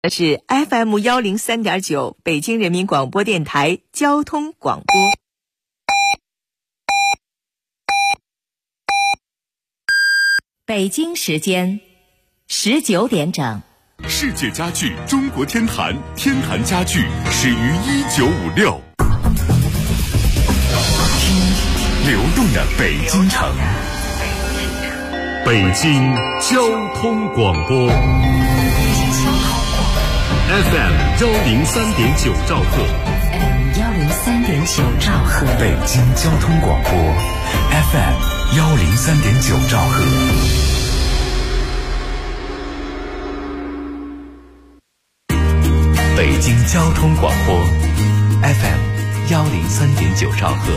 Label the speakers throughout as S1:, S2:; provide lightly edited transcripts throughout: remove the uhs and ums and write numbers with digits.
S1: 是 FM103.9 北京人民广播电台交通广播。北京时间19点整。
S2: 世界家具中国天坛，天坛家具始于1956。听流动的北京城，北京交通广播 FM103.9 兆赫
S3: 103.9兆赫，
S2: 北京交通广播 FM103.9 兆赫。北京交通广播 FM103.9 兆赫。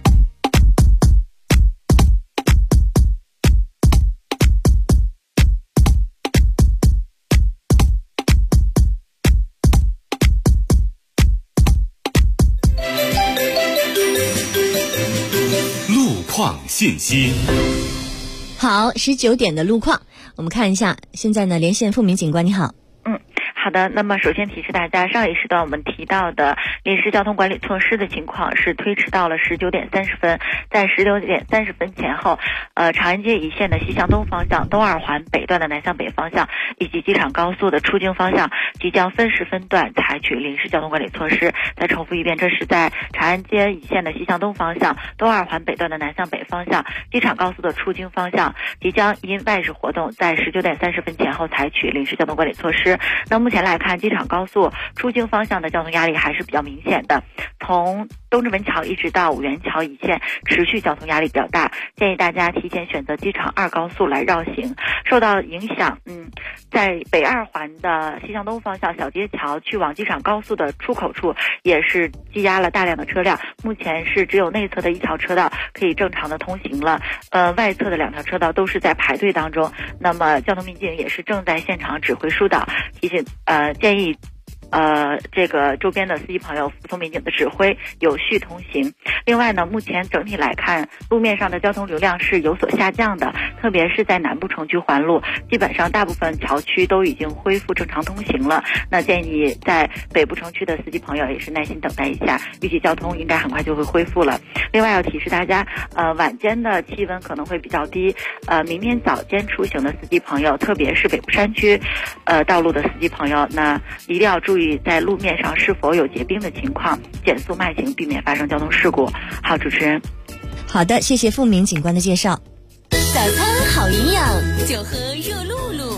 S2: 路况信息。
S3: 好，19点的路况，我们看一下。现在呢，连线付明警官，你好。
S4: 好的，那么首先提示大家，上一时段我们提到的临时交通管理措施的情况是推迟到了19点30分，在19点30分前后，长安街一线的西向东方向、东二环北段的南向北方向以及机场高速的出京方向即将分时分段采取临时交通管理措施。再重复一遍，这是在长安街一线的西向东方向、东二环北段的南向北方向、机场高速的出京方向即将因外事活动在19点30分前后采取临时交通管理措施。那目前来看，机场高速出京方向的交通压力还是比较明显的，从东直门桥一直到五元桥一线持续交通压力比较大，建议大家提前选择机场2高速来绕行。受到影响，在北二环的西向东方向小街桥去往机场高速的出口处也是积压了大量的车辆，目前是只有内侧的1条车道可以正常的通行了，外侧的2条车道都是在排队当中。那么交通民警也是正在现场指挥疏导，提醒建议这个周边的司机朋友服从民警的指挥，有序通行。另外呢，目前整体来看，路面上的交通流量是有所下降的，特别是在南部城区环路，基本上大部分桥区都已经恢复正常通行了。那建议在北部城区的司机朋友也是耐心等待一下，预计交通应该很快就会恢复了。另外要提示大家，晚间的气温可能会比较低，明天早间出行的司机朋友，特别是北部山区道路的司机朋友，那一定要注意在路面上是否有结冰的情况，减速慢行，避免发生交通事故。好，主持人。
S3: 好的，谢谢付明警官的介绍。
S5: 早餐好营养，就喝热露露。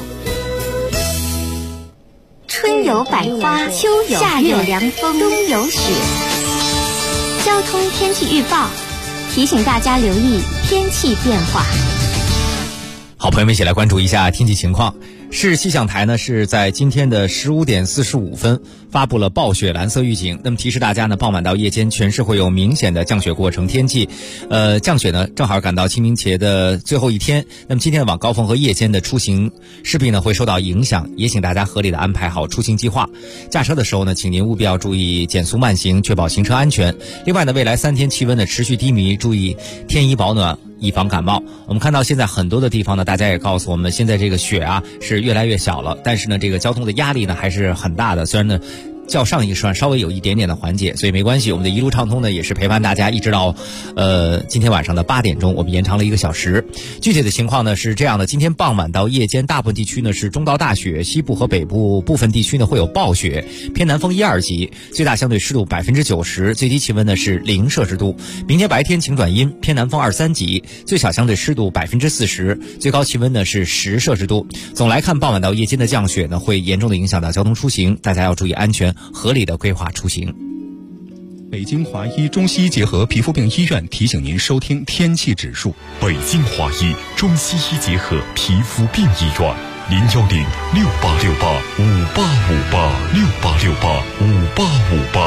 S5: 春有百花，秋有夏有凉风，冬有雪。交通天气预报提醒大家留意天气变化。
S6: 好，朋友们一起来关注一下天气情况。市气象台呢是在今天的15点45分发布了暴雪蓝色预警，那么提示大家呢，傍晚到夜间全市会有明显的降雪过程天气。降雪呢正好赶到清明节的最后一天，那么今天的晚高峰和夜间的出行势必呢会受到影响，也请大家合理的安排好出行计划。驾车的时候呢，请您务必要注意减速慢行，确保行车安全。另外呢，未来3天气温呢持续低迷，注意添衣保暖，以防感冒。我们看到现在很多的地方呢，大家也告诉我们，现在这个雪啊是越来越小了，但是呢，这个交通的压力呢还是很大的。虽然呢较上一时稍微有一点点的缓解，所以没关系。我们的一路畅通呢也是陪伴大家一直到今天晚上的8点钟，我们延长了1个小时。具体的情况呢是这样的，今天傍晚到夜间大部分地区呢是中到大雪，西部和北部部分地区呢会有暴雪，偏南风1、2级，最大相对湿度90%，最低气温呢是0摄氏度。明天白天晴转阴，偏南风2、3级，最小相对湿度40%，最高气温呢是10摄氏度。总来看，傍晚到夜间的降雪呢会严重的影响到交通出行，大家要注意安全，合理的规划出行。
S7: 北京华医中西医结合皮肤病医院提醒您收听天气指数。
S2: 北京华医中西医结合皮肤病医院，01068685858，68685858。
S6: 好，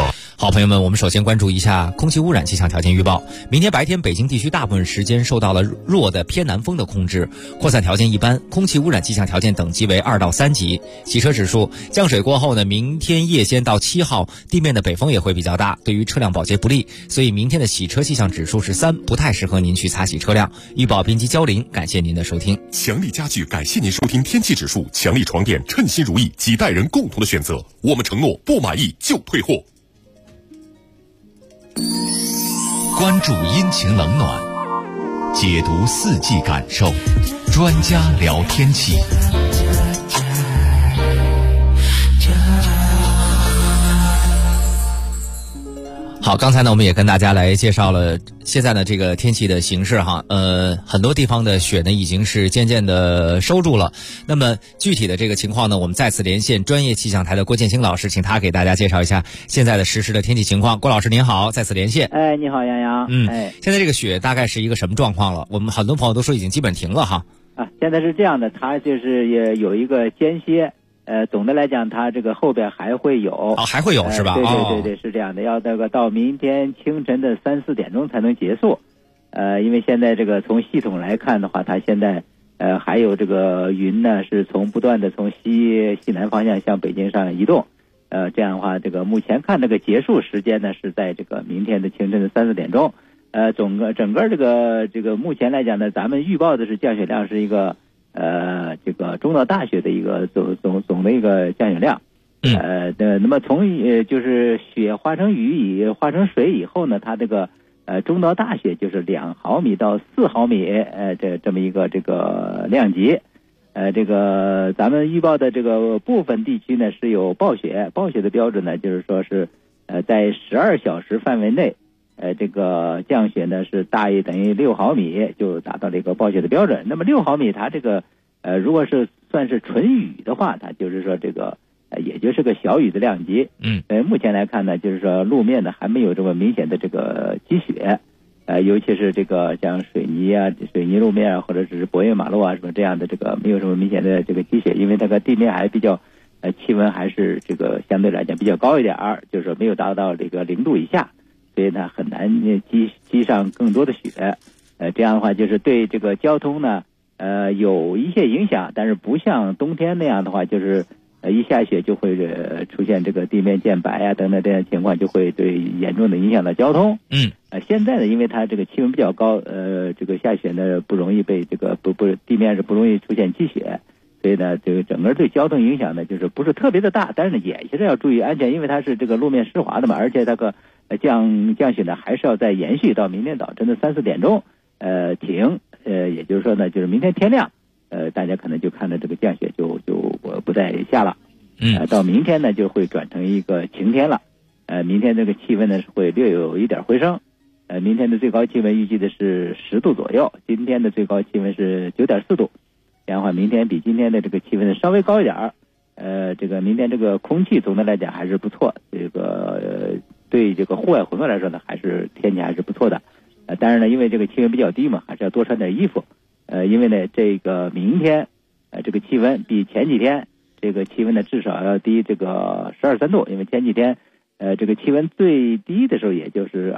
S6: 好朋友们，我们首先关注一下空气污染气象条件预报。明天白天北京地区大部分时间受到了弱的偏南风的控制，扩散条件一般，空气污染气象条件等级为2到3级。洗车指数，降水过后呢，明天夜间到7号，地面的北风也会比较大，对于车辆保洁不利，所以明天的洗车气象指数是3，不太适合您去擦洗车辆。预报编辑焦林，感谢您的收听。
S2: 强力家具感谢您收听天气指数，强力床垫称心如意，几代人共同的选择。我们承诺不满意就退货。
S8: 关注阴晴冷暖，解读四季感受，专家聊天气。
S6: 好，刚才呢我们也跟大家来介绍了现在的这个天气的形势哈，很多地方的雪呢已经是渐渐的收住了。那么具体的这个情况呢，我们再次连线专业气象台的郭建兴老师，请他给大家介绍一下现在的实时的天气情况。郭老师您好，再次连线。
S9: 你好杨洋。
S6: 现在这个雪大概是一个什么状况了？我们很多朋友都说已经基本停了哈。
S9: 现在是这样的，它就是也有一个间歇。总的来讲，它这个后边还会有，
S6: 还会有是吧？
S9: 对，是这样的，要这个到明天清晨的3、4点钟才能结束。因为现在这个从系统来看的话，它现在还有这个云呢，是不断的从西南方向向北京上移动。这样的话，这个目前看这个结束时间呢是在这个明天的清晨的3、4点钟。整个这个目前来讲呢，咱们预报的是降雪量是一个。这个中到大雪的一个总的一个降雪量，那么从就是雪化成雨化成水以后呢，它这个中到大雪就是2毫米到4毫米，这么一个这个量级，这个咱们预报的这个部分地区呢是有暴雪的标准呢，就是说是在12小时范围内。这个降雪呢是大于等于6毫米，就达到了一个暴雪的标准。那么6毫米它这个如果是算是纯雨的话，它就是说这个也就是个小雨的量级。目前来看呢，就是说路面呢还没有这么明显的这个积雪，尤其是这个像水泥路面啊，或者是柏油马路啊什么这样的，这个没有什么明显的这个积雪，因为这个地面还比较气温还是这个相对来讲比较高一点，就是说没有达到这个0度以下。所以呢，很难积上更多的雪，这样的话就是对这个交通呢，有一些影响，但是不像冬天那样的话，就是一下雪就会出现这个地面见白啊等等这样情况，就会对严重的影响到交通。现在呢，因为它这个气温比较高，这个下雪呢不容易被这个地面是不容易出现积雪，所以呢，这个整个对交通影响呢就是不是特别的大，但是呢也是要注意安全，因为它是这个路面湿滑的嘛，而且这个。降雪呢还是要再延续到明天早晨的3、4点钟，停，也就是说呢，就是明天天亮，大家可能就看到这个降雪就不再下了，到明天呢就会转成一个晴天了，明天这个气温呢是会略有一点回升，明天的最高气温预计的是10度左右，今天的最高气温是9.4度，这样的话明天比今天的这个气温稍微高一点，这个明天这个空气总的来讲还是不错，这个对这个户外活动来说呢，还是天气还是不错的。当然呢，因为这个气温比较低嘛，还是要多穿点衣服。因为呢，这个明天，这个气温比前几天这个气温呢至少要低这个12、13度，因为前几天，这个气温最低的时候也就是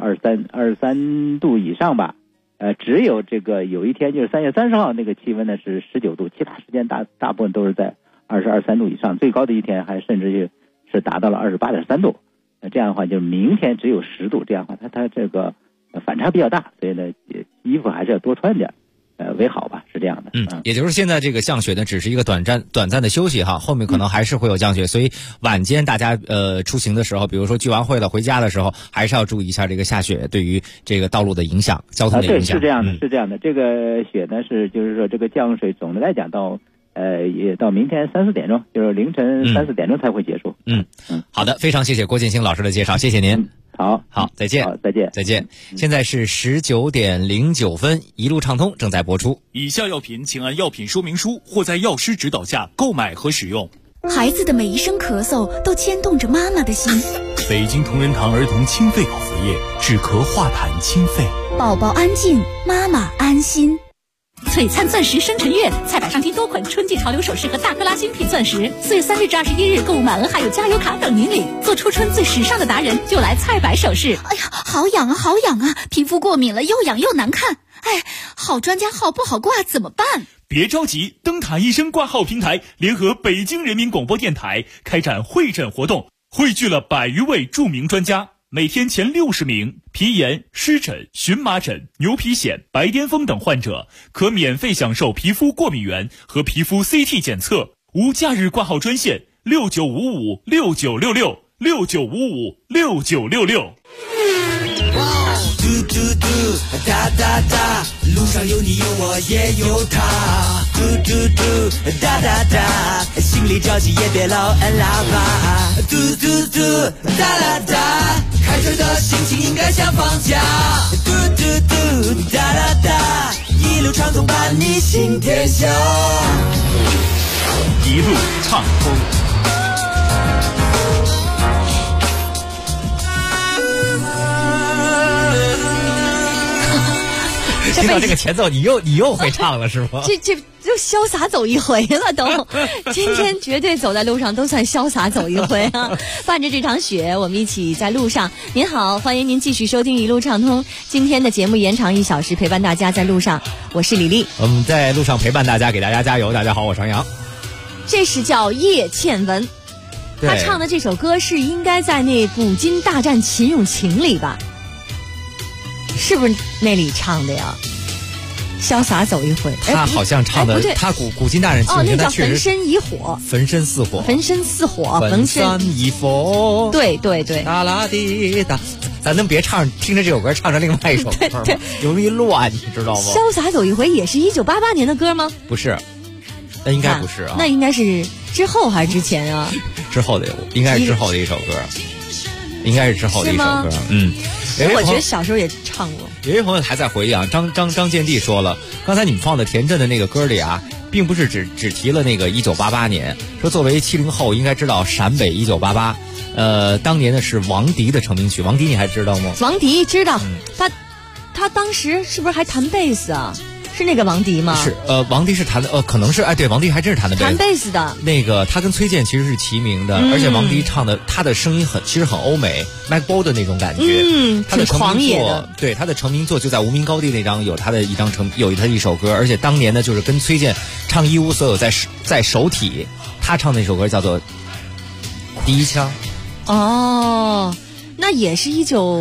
S9: 23度以上吧。只有这个有一天就是3月30号那个气温呢是19度，其他时间大部分都是在22、23度以上，最高的一天还甚至是达到了28.3度。这样的话，就是明天只有10度，这样的话，它这个反差比较大，所以呢，衣服还是要多穿点，为好吧，是这样的。
S6: 也就是现在这个降雪呢，只是一个短暂的休息哈，后面可能还是会有降雪，所以晚间大家出行的时候，比如说聚完会了回家的时候，还是要注意一下这个下雪对于这个道路的影响、交通的影响。
S9: 对，是这样的，是这样的。这个雪呢就是说这个降水总的来讲也到明天3、4点钟，就是凌晨3、4点钟才会结束。
S6: 好的，非常谢谢郭建兴老师的介绍，谢谢您。
S9: 好，
S6: 再见。
S9: 好，再见。
S6: 再见。现在是19点09分，一路畅通正在播出。
S10: 以下药品请按药品说明书或在药师指导下购买和使用。
S11: 孩子的每一声咳嗽都牵动着妈妈的心。
S10: 北京同仁堂儿童清肺口服液，止咳化痰清肺，
S11: 宝宝安静，妈妈安心。 璀璨钻石生辰月，菜板上听多款春季潮流首饰和大克拉精品钻石。4月3日至21日购物满额还有加油卡等您领，做初春最时尚的达人就来菜板首饰。哎呀，好痒啊，好痒啊！皮肤过敏了，又痒又难看。哎，好专家号不好挂怎么办？
S10: 别着急，灯塔医生挂号平台联合北京人民广播电台开展会诊活动，汇聚了100余位著名专家，每天前60名皮炎、湿疹、荨麻疹、牛皮癣、白癜风等患者可免费享受皮肤过敏原和皮肤 CT 检测。无假日挂号专线6955696669556966。
S12: 嘟嘟嘟哒哒哒，路上有你有我也有他，嘟嘟嘟哒哒哒，心里着急也别老按喇叭，嘟嘟嘟哒哒哒，开车的心情应该像放假，嘟嘟嘟哒哒哒，一路畅通伴你行天下，
S10: 一路畅通。
S6: 听到这个前奏，你又会唱了是吗？
S3: 这就潇洒走一回了都，今天绝对走在路上都算潇洒走一回啊！伴着这场雪，我们一起在路上。您好，欢迎您继续收听一路畅通。今天的节目延长1小时，陪伴大家在路上。我是李丽，
S6: 我们在路上陪伴大家，给大家加油。大家好，我是杨洋。
S3: 这是叫叶倩文，他唱的这首歌是应该在那《古今大战秦俑情》里吧？是不是那里唱的呀？潇洒走一回，
S6: 他好像唱的，他古今大战秦俑，
S3: 那叫焚身以火，
S6: 焚身似火，
S3: 焚身似火，
S6: 焚身以火。
S3: 对对对，
S6: 哒啦滴哒，咱能别唱，听着这首歌唱着另外一首歌吗？容易乱，你知道吗？
S3: 潇洒走一回也是1988年的歌吗？
S6: 不是，那应该不是啊，
S3: 那应该是之后还是之前啊？
S6: 之后的，应该是之后的一首歌。应该是之后的一首歌，
S3: 我觉得小时候也唱过。
S6: 有些朋友还在回忆啊，张建地说了，刚才你们放的田震的那个歌里啊，并不是只提了那个1988年，说作为70后应该知道陕北1988，当年的是王迪的成名曲，王迪你还知道吗？
S3: 王迪知道，他当时是不是还弹贝斯啊？是那个王迪吗？
S6: 是，王迪是弹的，可能是，哎，对，王迪还真是弹的贝斯。
S3: 弹贝斯的。
S6: 那个他跟崔健其实是齐名的，而且王迪唱的，他的声音其实很欧美 ，Mike Bow 的那种感觉。
S3: 他的狂野的。
S6: 对，他的成名作就在《无名高地》那张有他的一首歌，而且当年呢就是跟崔健唱一无所有在首体，他唱那首歌叫做《第一枪》。
S3: 哦，那也是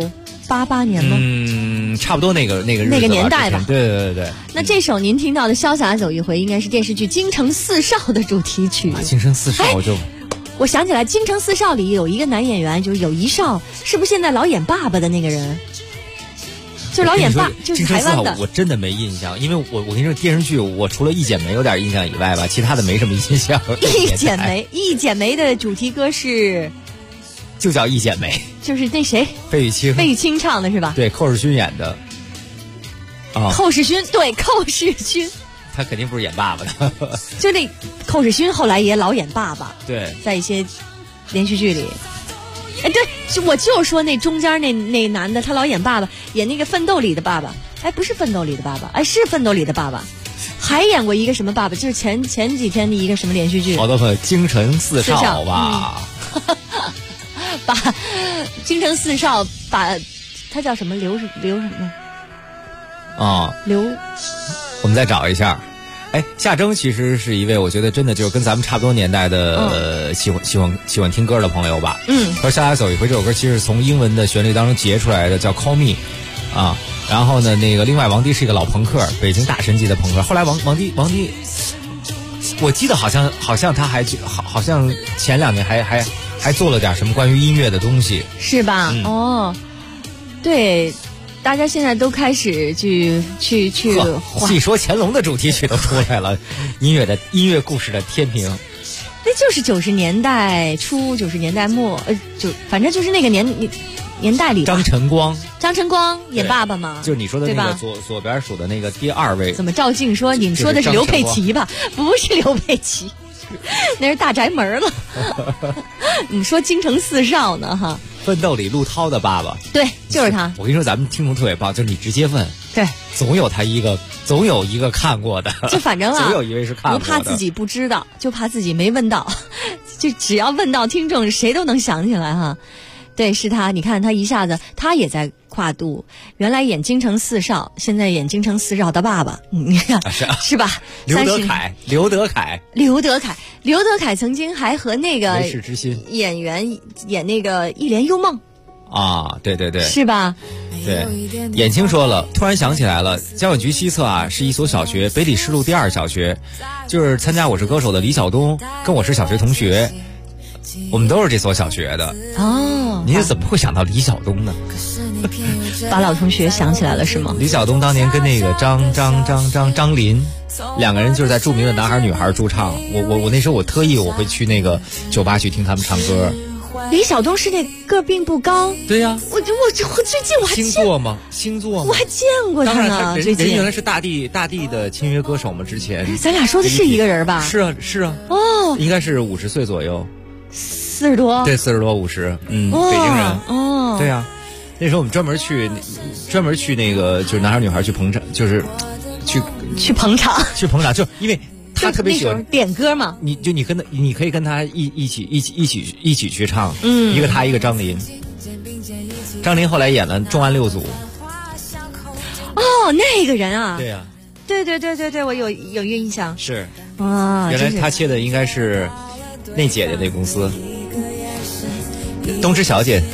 S3: 1988年吗？
S6: 差不多那个日子
S3: 那个年代吧。
S6: 对。
S3: 那这首您听到的《潇洒走一回》，应该是电视剧《京城四少》的主题曲。
S6: 京城四少
S3: 我想起来，《京城四少》里有一个男演员，就是有一少，是不是现在老演爸爸的那个人？就是老演爸，就是台湾的。
S6: 我真的没印象，因为我跟你说电视剧，我除了《一剪梅》有点印象以外吧，其他的没什么印象。
S3: 一剪梅的主题歌是。
S6: 就叫《一剪梅》，
S3: 就是那谁，
S6: 费玉清
S3: 唱的是吧？
S6: 对，寇世勋演的。
S3: 寇世勋，对，寇世勋，
S6: 他肯定不是演爸爸的。
S3: 就那寇世勋后来也老演爸爸，
S6: 对，
S3: 在一些连续剧里。哎，对，我就说那中间那男的，他老演爸爸，演那个《奋斗》里的爸爸。哎，不是《奋斗》里的爸爸，哎，是《奋斗》里的爸爸。还演过一个什么爸爸？就是前几天的一个什么连续剧？
S6: 好多朋友，京城四少吧。
S3: 把京城四少把他叫什么刘什么刘，
S6: 我们再找一下。哎，夏征其实是一位我觉得真的就是跟咱们差不多年代的喜欢听歌的朋友吧。说《潇洒走一回》这首歌其实是从英文的旋律当中截出来的，叫 Call Me 啊。然后呢，那个另外王迪是一个老朋克，北京大神级的朋克。后来王迪，我记得好像他还好像前2年还做了点什么关于音乐的东西，
S3: 是吧？对，大家现在都开始去
S6: 细说乾隆的主题曲都出来了，音乐故事的天平。
S3: 那就是90年代初90年代末，反正就是那个年代里。
S6: 张晨光
S3: 演爸爸嘛，
S6: 就是你说的那个左边数的那个第2位。
S3: 怎么赵静说你们说的是刘佩琦吧？不是刘佩琦。那是大宅门了。你说京城四少呢哈？
S6: 奋斗里陆涛的爸爸，
S3: 对，就是他。
S6: 我跟你说，咱们听众特别棒，就是你直接问
S3: 对，
S6: 总有一个看过的，
S3: 就反正啊，
S6: 总有一位是看过的，
S3: 不怕自己不知道，就怕自己没问到，就只要问到听众，谁都能想起来哈。对，是他，你看他一下子，他也在跨度，原来演京城四少，现在演京城四少的爸爸，你看、是吧？
S6: 刘德凯
S3: 曾经还和那个
S6: 唯世之心
S3: 演员演那个《一帘幽梦》
S6: 啊，对对对，
S3: 是吧？
S6: 对，眼青说了，突然想起来了，交管局西侧啊是一所小学，北礼士路第2小学，就是参加《我是歌手》的李晓东，跟我是小学同学，我们都是这所小学的。
S3: 哦，
S6: 你怎么会想到李晓东呢？
S3: 把老同学想起来了是吗？
S6: 李晓东当年跟那个张琳两个人就是在著名的男孩女孩驻唱，我那时候我特意我会去那个酒吧去听他们唱歌。
S3: 李晓东是那个并不高，
S6: 对呀、
S3: 我最近我还
S6: 星座吗？我
S3: 还见过他呢。
S6: 当然人原来是大地的签约歌手嘛，之前。
S3: 咱俩说的是一个人吧？
S6: 是啊。
S3: 哦，
S6: 应该是50岁左右
S3: ，40多。
S6: 对，40多50，北京人。
S3: 哦，
S6: 对呀、那时候我们专门去那个就是男孩女孩去捧场，就是去捧场，就因为他特别喜欢
S3: 点歌嘛。
S6: 你可以跟他一起去唱，一个他一个张琳。张琳后来演了《重案6组》。
S3: 哦，那个人啊。
S6: 对呀、
S3: 对，我有印象。
S6: 是
S3: 啊，
S6: 原来他切的应该是那姐姐那公司。东芝小姐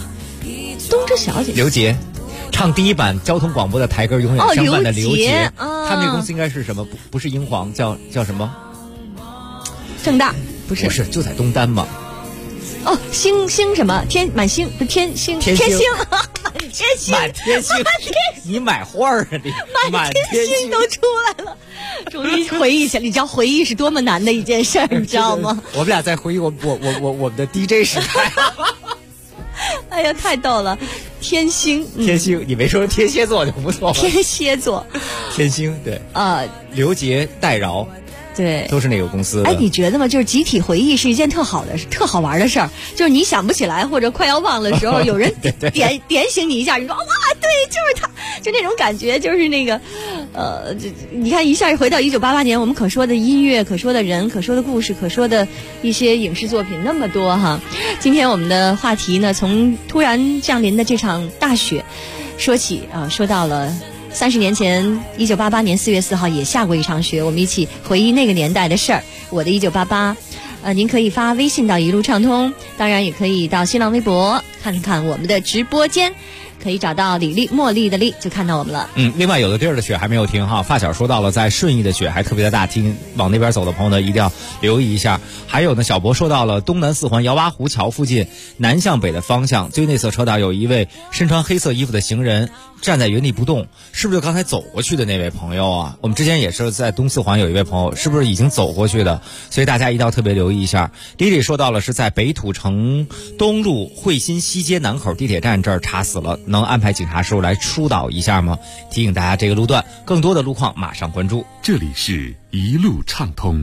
S6: 刘杰唱第一版交通广播的台歌永远相伴的刘杰，他们那公司应该是什么？不是英皇，叫什么？
S3: 正大不是
S6: 就在东单嘛。
S3: 哦，星什么满星不天星
S6: 天星
S3: 满天星，
S6: 你买画啊你
S3: 满天星都出来了，终于回忆起来，你知道回忆是多么难的一件事儿，你知道吗？
S6: 我们俩在回忆我们的 DJ 时代。
S3: 哎呀，太逗了！天星，
S6: 你没说天蝎座就不错了。
S3: 天蝎座，
S6: 天星对刘杰、戴娆。
S3: 对，
S6: 都是那个公司的。
S3: 哎，你觉得吗？就是集体回忆是一件特好玩的事儿。就是你想不起来或者快要忘了的时候，有人点醒你一下，你说哇，对，就是他，就那种感觉，就是那个，你看一下回到1988年，我们可说的音乐、可说的人、可说的故事、可说的一些影视作品那么多哈。今天我们的话题呢，从突然降临的这场大雪说起说到了。30年前，1988年4月4号也下过一场雪，我们一起回忆那个年代的事儿。我的1988，您可以发微信到一路畅通，当然也可以到新浪微博看看我们的直播间，可以找到李丽茉莉的丽就看到我们了。
S6: 另外有的地儿的雪还没有停哈，发小说到了在顺义的雪还特别的大，往那边走的朋友呢一定要留意一下。还有呢，小博说到了东南4环姚洼湖桥附近南向北的方向最内侧车道有一位身穿黑色衣服的行人站在原地不动，是不是就刚才走过去的那位朋友啊？我们之前也是在东4环有一位朋友，是不是已经走过去的？所以大家一定要特别留意一下。李李说到了是在北土城东路汇新西街南口地铁站这儿查死了，能安排警察师傅来疏导一下吗？提醒大家这个路段更多的路况马上关注。
S2: 这里是一路畅通。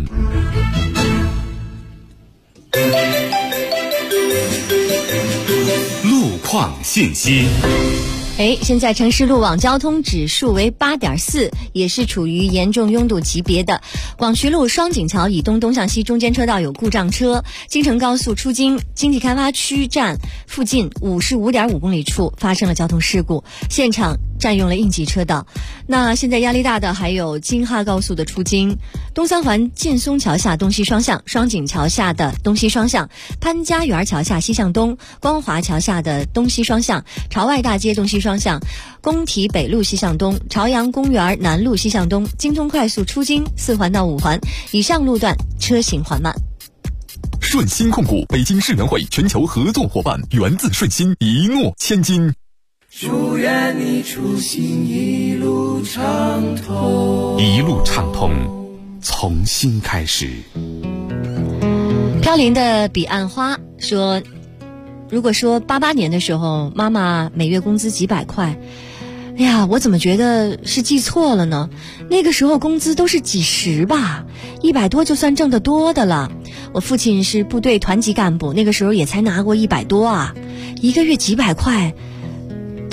S2: 路况信息。
S3: 现在城市路网交通指数为8.4，也是处于严重拥堵级别的。广渠路双井桥以东东向西中间车道有故障车，京承高速出京经济开发区站附近55.5公里处发生了交通事故，现场占用了应急车道。那现在压力大的还有京哈高速的出京、东3环劲松桥下东西双向、双井桥下的东西双向、潘家园桥下西向东、光华桥下的东西双向、朝外大街东西双向、工体北路西向东、朝阳公园南路西向东、京通快速出京4环到5环以上路段车行缓慢。
S2: 顺鑫控股北京世园会全球合作伙伴，源自顺鑫，一诺千金。
S12: 祝愿你出行一路畅通，
S2: 一路畅通，从新开始。
S3: 飘零的彼岸花说，如果说88年的时候妈妈每月工资几百块，哎呀，我怎么觉得是记错了呢？那个时候工资都是几十吧，100多就算挣得多的了。我父亲是部队团级干部，那个时候也才拿过100多啊，一个月几百块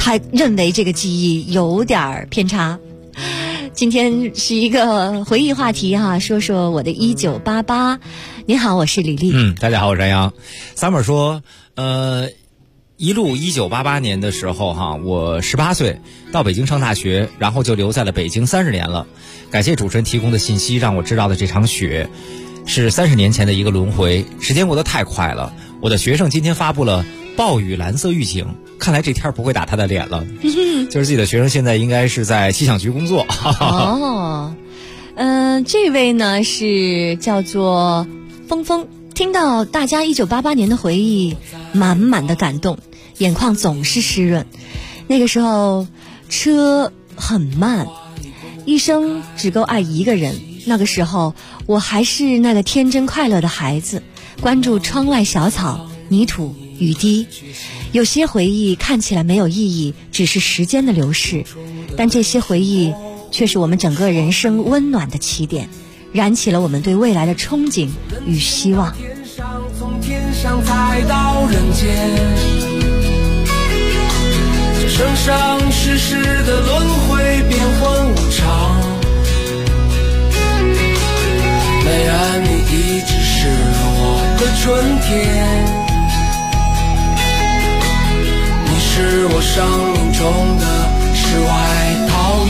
S3: 他认为这个记忆有点偏差。今天是一个回忆话题哈，说说我的1988。你好，我是李丽。
S6: 大家好，我是张扬。Summer 说，一路1988年的时候哈，我18岁到北京上大学，然后就留在了北京30年了。感谢主持人提供的信息，让我知道的这场雪是30年前的一个轮回。时间过得太快了。我的学生今天发布了暴雨蓝色预警，看来这天不会打他的脸了。就是自己的学生现在应该是在气象局工作。
S3: 哦，这位呢是叫做峰峰，听到大家1988年的回忆，满满的感动，眼眶总是湿润。那个时候车很慢，一生只够爱一个人。那个时候我还是那个天真快乐的孩子，关注窗外小草、泥土、雨滴。有些回忆看起来没有意义，只是时间的流逝，但这些回忆却是我们整个人生温暖的起点，燃起了我们对未来的憧憬与希望。
S12: 从天上才到人间，这生生世世的轮回变幻无常，美安你一直是我的春天，你是我生命中的世外桃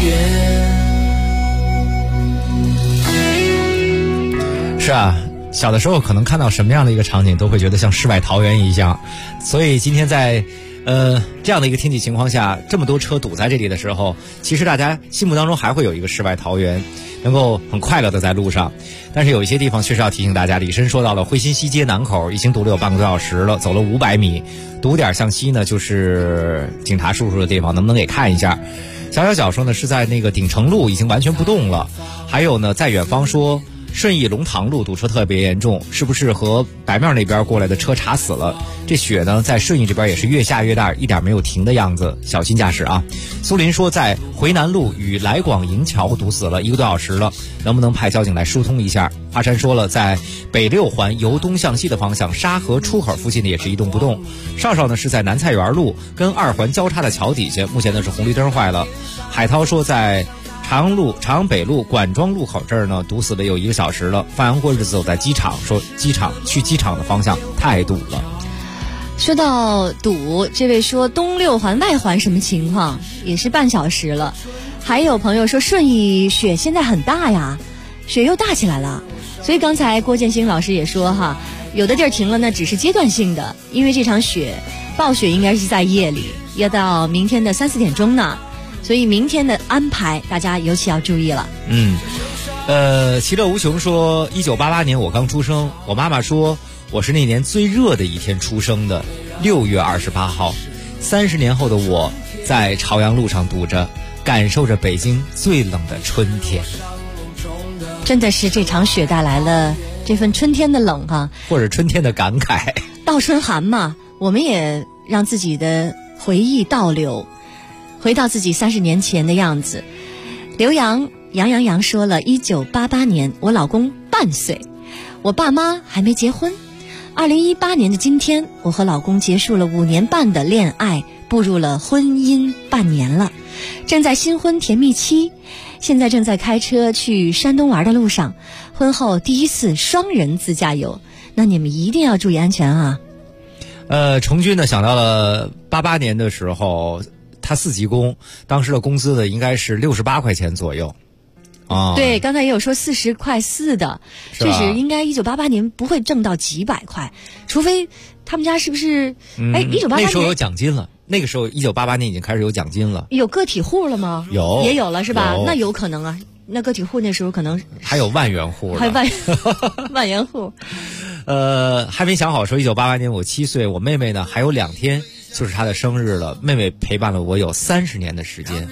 S12: 源。
S6: 是啊，小的时候可能看到什么样的一个场景都会觉得像世外桃源一样，所以今天在这样的一个天气情况下，这么多车堵在这里的时候，其实大家心目当中还会有一个世外桃源，能够很快乐的在路上。但是有一些地方确实要提醒大家，李申说到了汇新西街南口已经堵了有半个多小时了，走了500米，堵点向西呢就是警察叔叔的地方，能不能给看一下？小说呢是在那个鼎城路已经完全不动了，还有呢在远方说顺义龙塘路堵车特别严重，是不是和白面那边过来的车查死了？这雪呢在顺义这边也是越下越大，一点没有停的样子，小心驾驶啊。苏林说在回南路与来广营桥堵死了1个多小时了，能不能派交警来疏通一下？华山说了，在北6环由东向西的方向沙河出口附近的也是一动不动。少少呢是在南菜园路跟2环交叉的桥底下，目前呢是红绿灯坏了。海涛说在长安北路管庄路口这儿呢堵死了有1个小时了，放羊过日子走在机场，说去机场的方向太堵了。
S3: 说到堵，这位说东6环外环什么情况，也是半小时了。还有朋友说顺义雪现在很大呀，雪又大起来了。所以刚才郭建新老师也说哈，有的地儿停了那只是阶段性的，因为这场雪暴雪应该是在夜里，要到明天的3、4点钟呢，所以明天的安排大家尤其要注意了。
S6: 其乐无穷说1988年我刚出生，我妈妈说我是那年最热的一天出生的6月28号。30年后的我在朝阳路上堵着，感受着北京最冷的春天。
S3: 真的是这场雪带来了这份春天的冷啊，
S6: 或者春天的感慨。
S3: 倒春寒嘛，我们也让自己的回忆倒流，回到自己30年前的样子。刘洋说了，1988年我老公半岁，我爸妈还没结婚。2018年的今天，我和老公结束了5年半的恋爱，步入了婚姻半年了，正在新婚甜蜜期，现在正在开车去山东玩的路上，婚后第一次双人自驾游，那你们一定要注意安全啊。
S6: 崇军呢想到了88年的时候，他4级工，当时的工资呢应该是68块钱左右。
S3: 对，刚才也有说40.4块的，确实应该1988年不会挣到几百块，除非他们家是不是1988年
S6: 那时候有奖金了，那个时候1988年已经开始有奖金了。
S3: 有个体户了吗？也有了是吧？那有可能啊，那个体户那时候可能
S6: 还有万元户，
S3: 还万元户。
S6: 还没想好说1988年我7岁，我妹妹呢还有2天就是她的生日了，妹妹陪伴了我有30年的时间。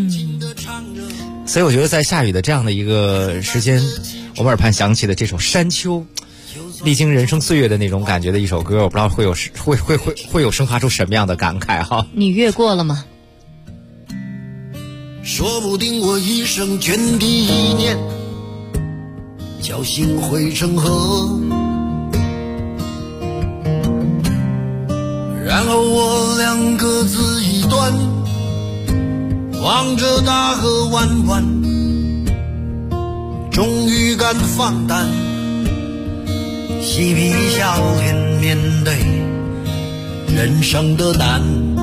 S6: 所以我觉得在下雨的这样的一个时间，我们耳畔响起的这首《山丘》，历经人生岁月的那种感觉的一首歌，我不知道会有生发出什么样的感慨哈。
S3: 你越过了吗？
S13: 说不定我一生涓滴一念，侥幸汇成河，然后我俩各自一端， 望着大河弯弯，终于敢放胆，嬉皮笑脸面对人生的难。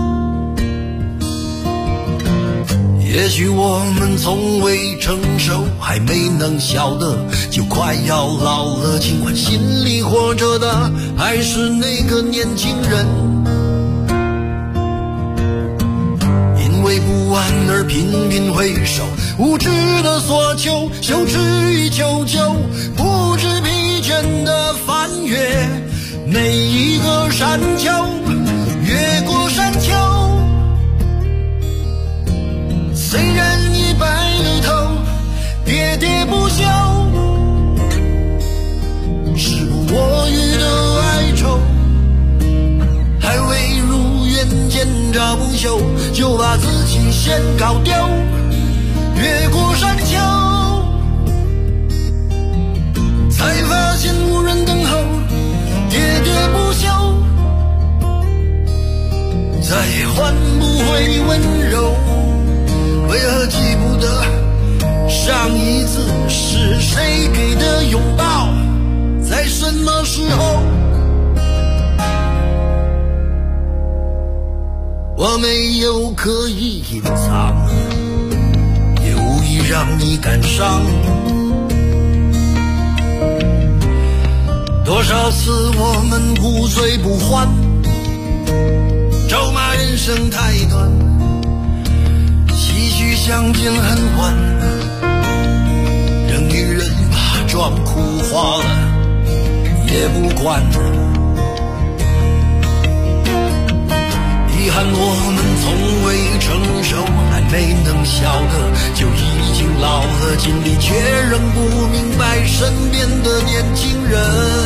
S13: 也许我们从未成熟，还没能晓得就快要老了，尽管心里活着的还是那个年轻人，因为不安而频频回首，无知的索求，羞耻与求救，不知疲倦的翻越每一个山丘，越过山丘，虽然已白了头，喋喋不休，时不我予的哀愁，还未如愿见着不朽，就把自己先搞丢，越过山丘，才发现无人等候，喋喋不休，再也换不回温柔，为何记不得上一次是谁给的拥抱，在什么时候？我没有刻意隐藏，也无意让你感伤。多少次我们不醉不欢，咒骂人生太短，唏嘘相见恨晚，任女人把妆哭花了也不管。遗憾我们从未成熟，还没能晓得就已经老了，尽力却仍不明白身边的年轻人，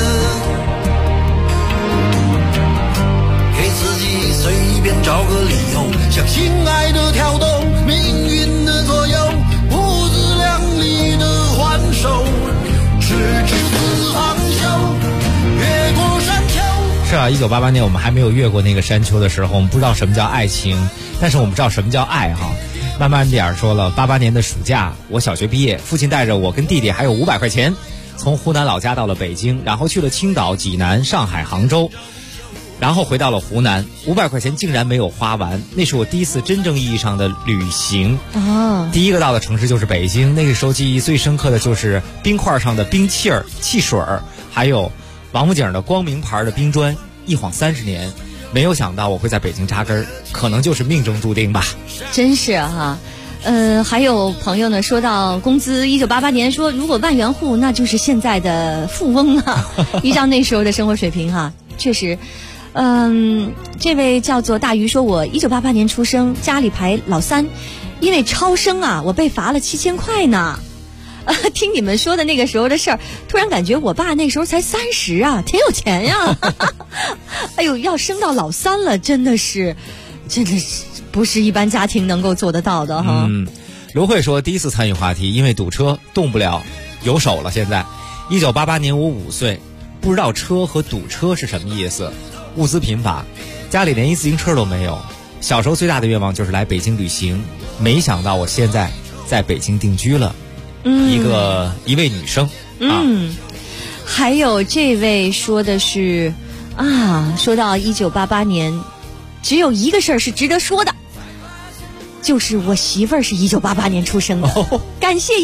S13: 给自己随便找个理由，向心爱的挑逗，命运的左右，不自量力的还手，直至死方休，越过山丘。
S6: 是啊，1988年我们还没有越过那个山丘的时候，我们不知道什么叫爱情，但是我们知道什么叫爱哈。慢慢点说了，88年的暑假，我小学毕业，父亲带着我跟弟弟还有500块钱，从湖南老家到了北京，然后去了青岛、济南、上海、杭州，然后回到了湖南。500块钱竟然没有花完，那是我第一次真正意义上的旅行。第一个到的城市就是北京，那个时候记忆最深刻的就是冰块上的冰汽水，还有王府井的光明牌的冰砖。一晃30年，没有想到我会在北京扎根，可能就是命中注定吧。
S3: 真是哈。还有朋友呢说到工资，1988年说如果万元户那就是现在的富翁啊，依照那时候的生活水平哈，确实。这位叫做大鱼说，我1988年出生，家里排老三，因为超生啊，我被罚了7000块呢。听你们说的那个时候的事儿，突然感觉我爸那时候才30啊，挺有钱呀。哎呦，要升到老三了，真的是不是一般家庭能够做得到的哈。
S6: 卢慧说，第一次参与话题，因为堵车动不了，有手了。现在1988年我5岁，不知道车和堵车是什么意思。物资贫乏，家里连一自行车都没有。小时候最大的愿望就是来北京旅行，没想到我现在在北京定居了。一位女生。
S3: 还有这位说的是说到1988年，只有一个事儿是值得说的，就是我媳妇儿是1988年出生的。感谢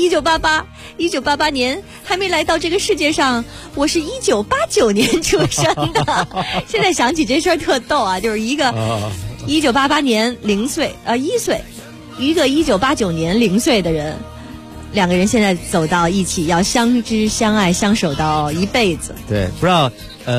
S3: 1988年还没来到这个世界上，我是1989年出生的。现在想起这事儿特逗啊，就是一个1988年1岁，一个1989年0岁的人，两个人现在走到一起，要相知相爱相守到一辈子。对，
S6: 不知道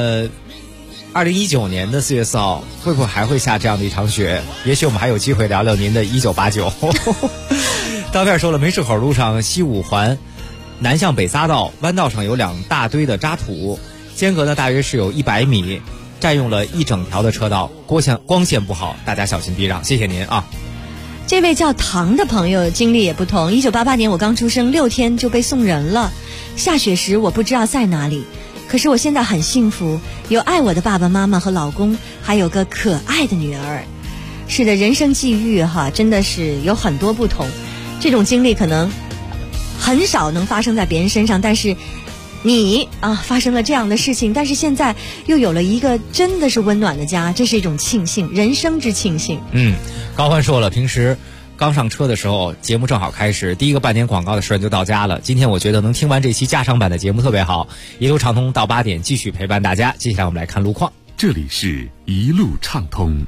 S6: 2019年的4月4号会不会还会下这样的一场雪？也许我们还有机会聊聊您的1989。刀片说了，梅市口路上西5环南向北撒道，弯道上有2大堆的渣土，间隔呢大约是有100米，占用了一整条的车道，光线不好，大家小心避让。谢谢您啊。
S3: 这位叫唐的朋友经历也不同。1988年我刚出生6天就被送人了，下雪时我不知道在哪里，可是我现在很幸福，有爱我的爸爸妈妈和老公，还有个可爱的女儿。 是的，人生际遇哈，真的是有很多不同。这种经历可能很少能发生在别人身上，但是你发生了这样的事情，但是现在又有了一个真的是温暖的家，这是一种庆幸，人生之庆幸。
S6: 高欢说了，平时刚上车的时候，节目正好开始，第一个半点广告的时候就到家了。今天我觉得能听完这期加长版的节目特别好，一路畅通到8点继续陪伴大家。接下来我们来看路况，
S2: 这里是一路畅通。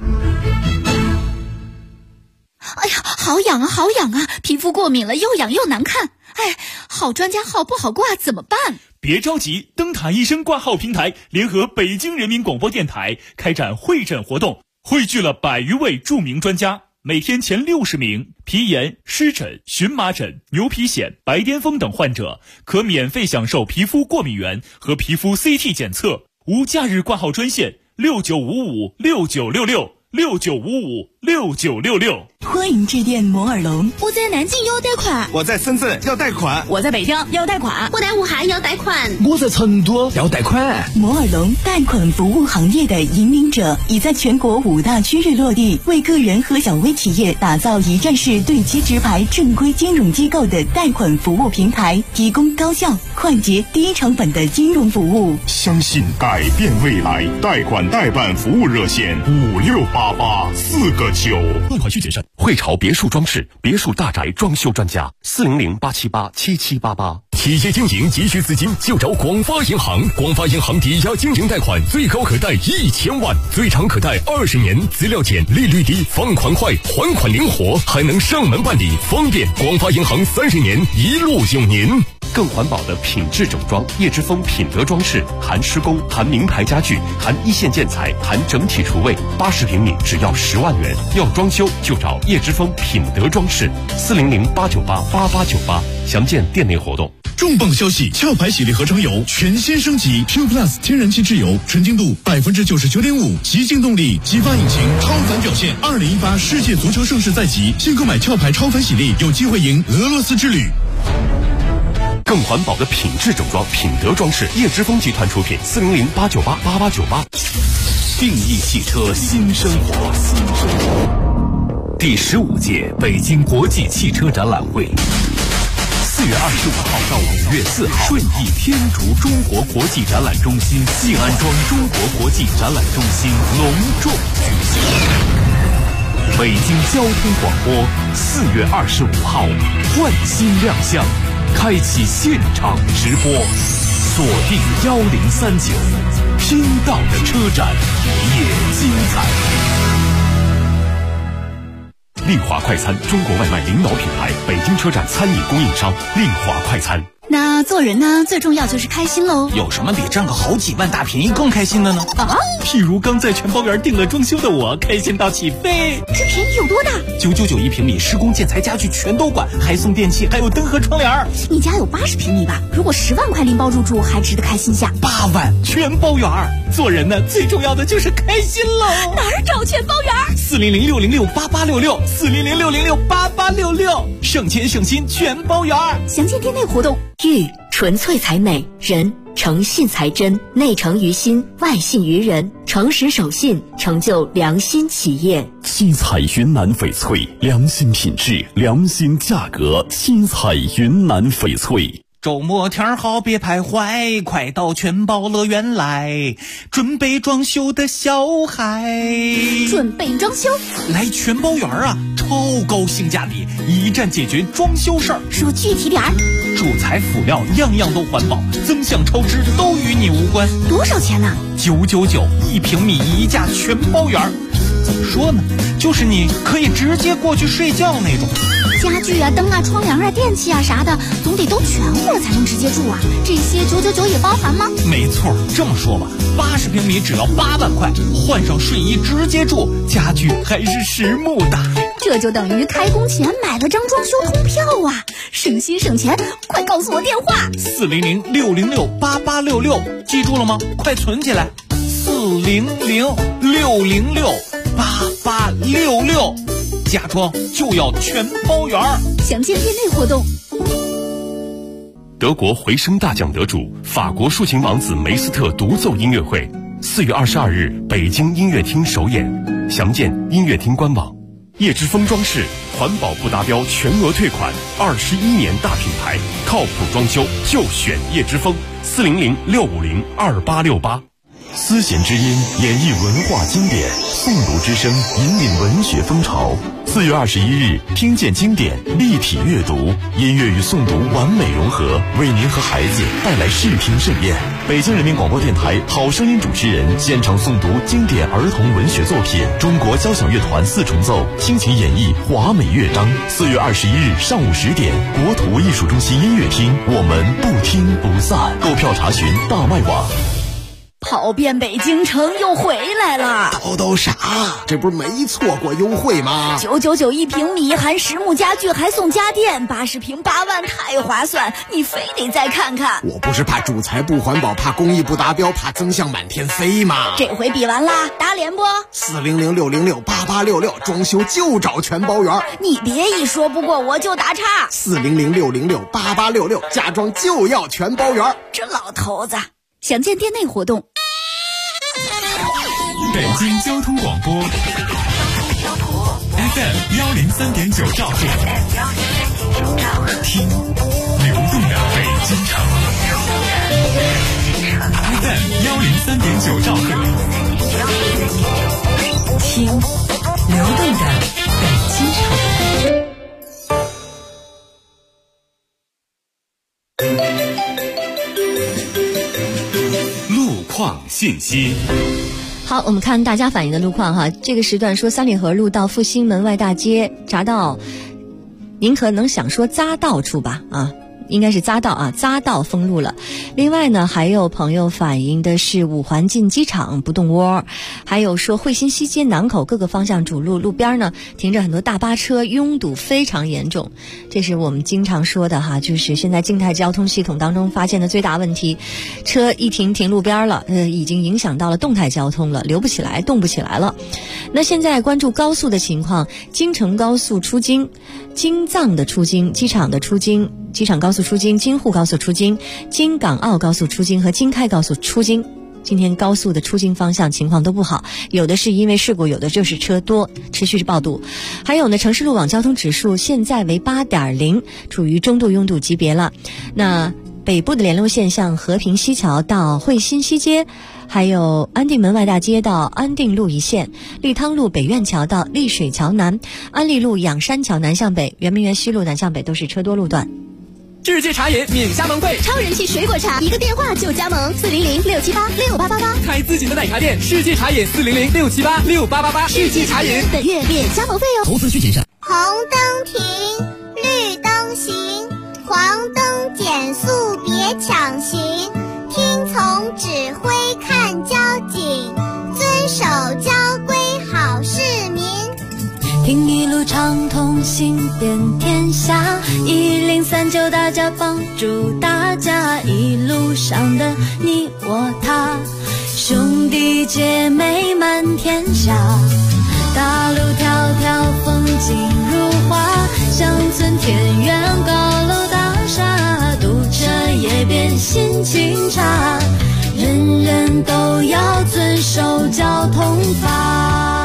S11: 哎呀，好痒啊，好痒啊！皮肤过敏了，又痒又难看。哎，好专家号不好挂，怎么办？
S10: 别着急，灯塔医生挂号平台联合北京人民广播电台开展会诊活动，汇聚了100余位著名专家，每天前60名皮炎、湿疹、荨麻疹、牛皮癣、白癜风等患者可免费享受皮肤过敏原和皮肤 CT 检测，无假日挂号专线6955696669556966。
S14: 欢迎致电摩尔龙。
S11: 我在南京要贷款，
S15: 我在深圳要贷款，
S14: 我在北京要贷款，
S11: 我在武汉要贷款，
S15: 我在成都要贷款。
S14: 摩尔龙贷款服务行业的引领者，已在全国5大区域落地，为个人和小微企业打造一站式对接直排正规金融机构的贷款服务平台，提供高效、快捷、低成本的金融服务。
S2: 相信改变未来，贷款代办服务热线5688-4个9，贷款需谨慎。汇潮别墅装饰，别墅大宅装修专家，400-878-7788。企业经营急需资金，就找广发银行。广发银行抵押经营贷款，最高可贷1000万，最长可贷20年，资料简，利率低，放款快，还款灵活，还能上门办理，方便。广发银行30年一路有您。更环保的品质整装，叶之峰品德装饰，含施工，含名牌家具，含一线建材，含整体厨卫，80平米只要10万元。要装修就找叶之峰品德装饰，400-898-8898，详见店内活动。
S16: 重磅消息！壳牌洗涤合成油全新升级 ，Pure Plus 天然气质油，纯净度99.5%，极净动力，激发引擎，超凡表现。2018世界足球盛世在即，新购买壳牌超凡洗涤，有机会赢俄罗斯之旅。
S2: 更环保的品质整装，品德装饰，叶之峰集团出品，400-898-8898。定义汽车新生活，第15届北京国际汽车展览会，4月25号到5月4号，顺义天竺中国国际展览中心静安庄中国国际展览中心隆重举行。北京交通广播4月25号换新亮相，开启现场直播，锁定1039，听到的车展也精彩。丽华快餐，中国外卖领导品牌，北京车站餐饮供应商，丽华快餐。
S11: 那做人呢，最重要就是开心喽。
S15: 有什么比挣个好几万大便宜更开心的呢？譬如刚在全包园订了装修的我，开心到起飞。
S11: 这便宜有多大
S15: ？999一平米，施工建材家具全都管，还送电器，还有灯和窗帘。
S11: 你家有80平米吧？如果10万块拎包入住，还值得开心下。
S15: 8万全包园。做人呢，最重要的就是开心喽。
S11: 哪儿找全包园
S15: ？400-606-8866，400-606-8866，省钱省心全包园。
S11: 详见店内活动。
S14: 玉纯粹才美，人诚信才真，内诚于心，外信于人，诚实守信，成就良心企业。
S2: 七彩云南翡翠，良心品质，良心价格，七彩云南翡翠。
S15: 周末天好别徘徊，快到全包乐园来，准备装修的小孩。
S11: 准备装修？
S15: 来全包园啊，超高性价比，一站解决装修事儿。
S11: 说具体点儿。
S15: 主材辅料样样都环保，增项超支都与你无关。
S11: 多少钱呢
S15: ？999一平米一价全包园。怎么说呢？就是你可以直接过去睡觉那种。
S11: 家具啊、灯啊、窗帘啊、电器啊啥的，总得都全乎了才能直接住啊。这些999也包含吗？
S15: 没错，这么说吧，80平米只要8万块，换上睡衣直接住，家具还是实木的。
S11: 这就等于开工前买了张装修通票啊！省心省钱，快告诉我电话
S15: ：400-606-8866，记住了吗？快存起来，400-606-8866，家装就要全包圆。
S11: 详见店内活动。
S2: 德国回声大奖得主，法国抒情王子梅斯特独奏音乐会，4月22日北京音乐厅首演。 详见音乐厅官网。叶之峰装饰环保不达标全额退款，21年大品牌，靠谱装修就选叶之峰，400-650-2868。丝弦之音演绎文化经典，诵读之声引领文学风潮。4月21日，听见经典，立体阅读，音乐与诵读完美融合，为您和孩子带来视听盛宴。北京人民广播电台好声音主持人现场诵读经典儿童文学作品，中国交响乐团4重奏倾情演绎华美乐章。4月21日上午10点，国土艺术中心音乐厅，我们不听不散。购票查询大麦网。
S3: 跑遍北京城又回来了，
S13: 叨啥？这不是没错过优惠吗
S3: ？999一平米，含实木家具还送家电，80平8万，太划算！你非得再看看。
S13: 我不是怕主材不环保，怕工艺不达标，怕增项满天飞吗？
S3: 这回比完啦，打脸不
S13: ？400-606-8866，装修就找全包圆。
S3: 你别一说不过我就打岔。
S13: 400-606-8866，家装就要全包圆。
S3: 这老头子，详见店内活动。
S10: 北京交通广播 FM 103.9兆赫，听流动的北京城。FM 103.9兆赫，听流动的北京城。路况信息。
S3: 好，我们看大家反映的路况哈。这个时段说三里河路到复兴门外大街匝道，您可能想说匝道处吧？啊，应该是匝道啊，匝道封路了。另外呢，还有朋友反映的是五环进机场不动窝，还有说惠新西街南口各个方向主路路边呢停着很多大巴车，拥堵非常严重。这是我们经常说的哈，就是现在静态交通系统当中发现的最大问题，车一停路边了，已经影响到了动态交通了，流不起来，动不起来了。那现在关注高速的情况，京承高速出京、京藏的出京、机场的出京、机场高速出京、京沪高速出京、京港澳高速出京和京开高速出京。今天高速的出京方向情况都不好，有的是因为事故，有的就是车多，持续报堵。还有呢，城市路网交通指数现在为 8.0， 处于中度拥堵级别了。那北部的联络线向和平西桥到惠新西街，还有安定门外大街到安定路一线，立汤路北苑桥到丽水桥南，安利路仰山桥南向北，圆明园西路南向北都是车多路段。
S15: 世界茶饮免加盟费，
S11: 超人气水果茶，一个电话就加盟，400-678-6888，
S15: 开自己的奶茶店，世界茶饮400-678-6888，世界茶饮
S11: 本月免加盟费哦。
S15: 投资需谨慎。
S17: 红灯停，绿灯行，黄灯减速别抢行，听从指挥看交警，遵守交规好市民。
S18: 听一路畅通行遍天下，1039大家帮助大家，一路上的你我他，兄弟姐妹满天下，大路迢迢风景如画，乡村田园高楼大厦，堵车也变心情差，人人都要遵守交通法。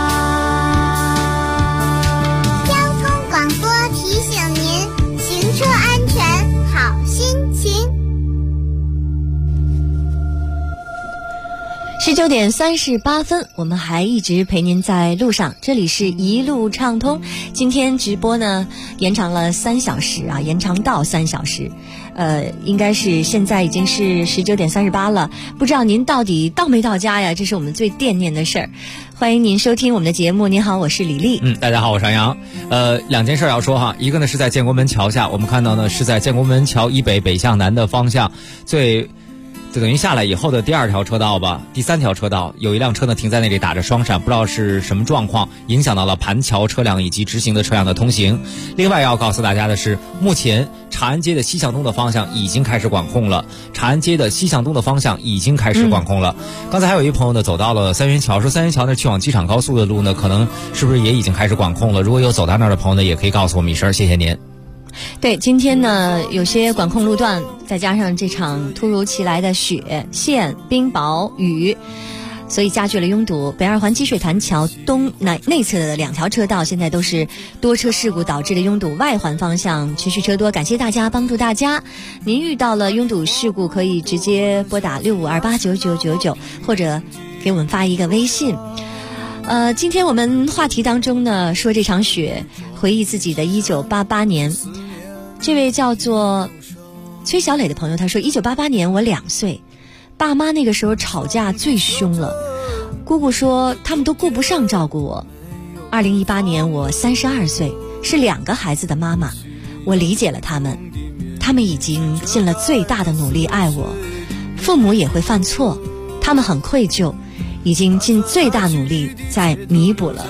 S3: 19点38分，我们还一直陪您在路上，这里是一路畅通。今天直播呢延长了3小时啊，延长到3小时。应该是现在已经是19点38了，不知道您到底到没到家呀？这是我们最惦念的事儿。欢迎您收听我们的节目。您好，我是李丽。
S6: 大家好，我是杨洋。两件事要说哈，一个呢是在建国门桥下，我们看到呢是在建国门桥以北北向南的方向就等于下来以后的第2条车道吧，第3条车道有一辆车呢停在那里打着双闪，不知道是什么状况，影响到了盘桥车辆以及直行的车辆的通行。另外要告诉大家的是，目前长安街的西向东的方向已经开始管控了，长安街的西向东的方向已经开始管控了。刚才还有一朋友呢走到了三元桥，说三元桥那去往机场高速的路呢，可能是不是也已经开始管控了？如果有走到那儿的朋友呢，也可以告诉我们一声，谢谢您。
S3: 对，今天呢有些管控路段，再加上这场突如其来的雪、线、冰雹、雨， 所以加剧了拥堵。北二环积水潭桥东内侧的2条车道现在都是多车事故导致的拥堵，外环方向持续车多。感谢大家帮助大家，您遇到了拥堵事故可以直接拨打65289999，或者给我们发一个微信。今天我们话题当中呢，说这场雪，回忆自己的1988年。这位叫做崔小磊的朋友他说，1988年我2岁，爸妈那个时候吵架最凶了，姑姑说他们都顾不上照顾我。2018年我32岁，是2个孩子的妈妈，我理解了他们已经尽了最大的努力爱我。父母也会犯错，他们很愧疚，已经尽最大努力在弥补了。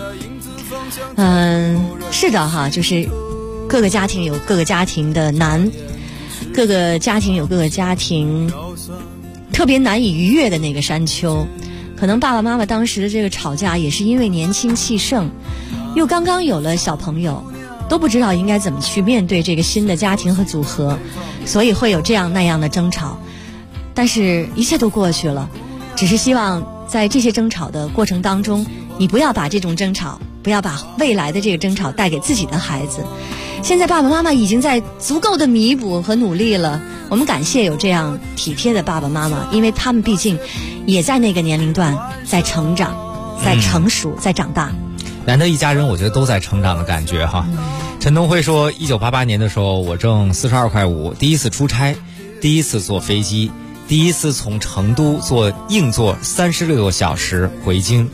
S3: 是的哈，就是各个家庭有各个家庭的难，各个家庭有各个家庭特别难以逾越的那个山丘。可能爸爸妈妈当时的这个吵架也是因为年轻气盛，又刚刚有了小朋友，都不知道应该怎么去面对这个新的家庭和组合，所以会有这样那样的争吵。但是一切都过去了，只是希望在这些争吵的过程当中，你不要把这种争吵，不要把未来的这个争吵带给自己的孩子。现在爸爸妈妈已经在足够的弥补和努力了，我们感谢有这样体贴的爸爸妈妈，因为他们毕竟也在那个年龄段在成长，在成熟，在长大。
S6: 难得一家人我觉得都在成长的感觉哈。陈东辉说，1988年的时候我挣42.5块，第一次出差，第一次坐飞机，第一次从成都硬座36个小时回京。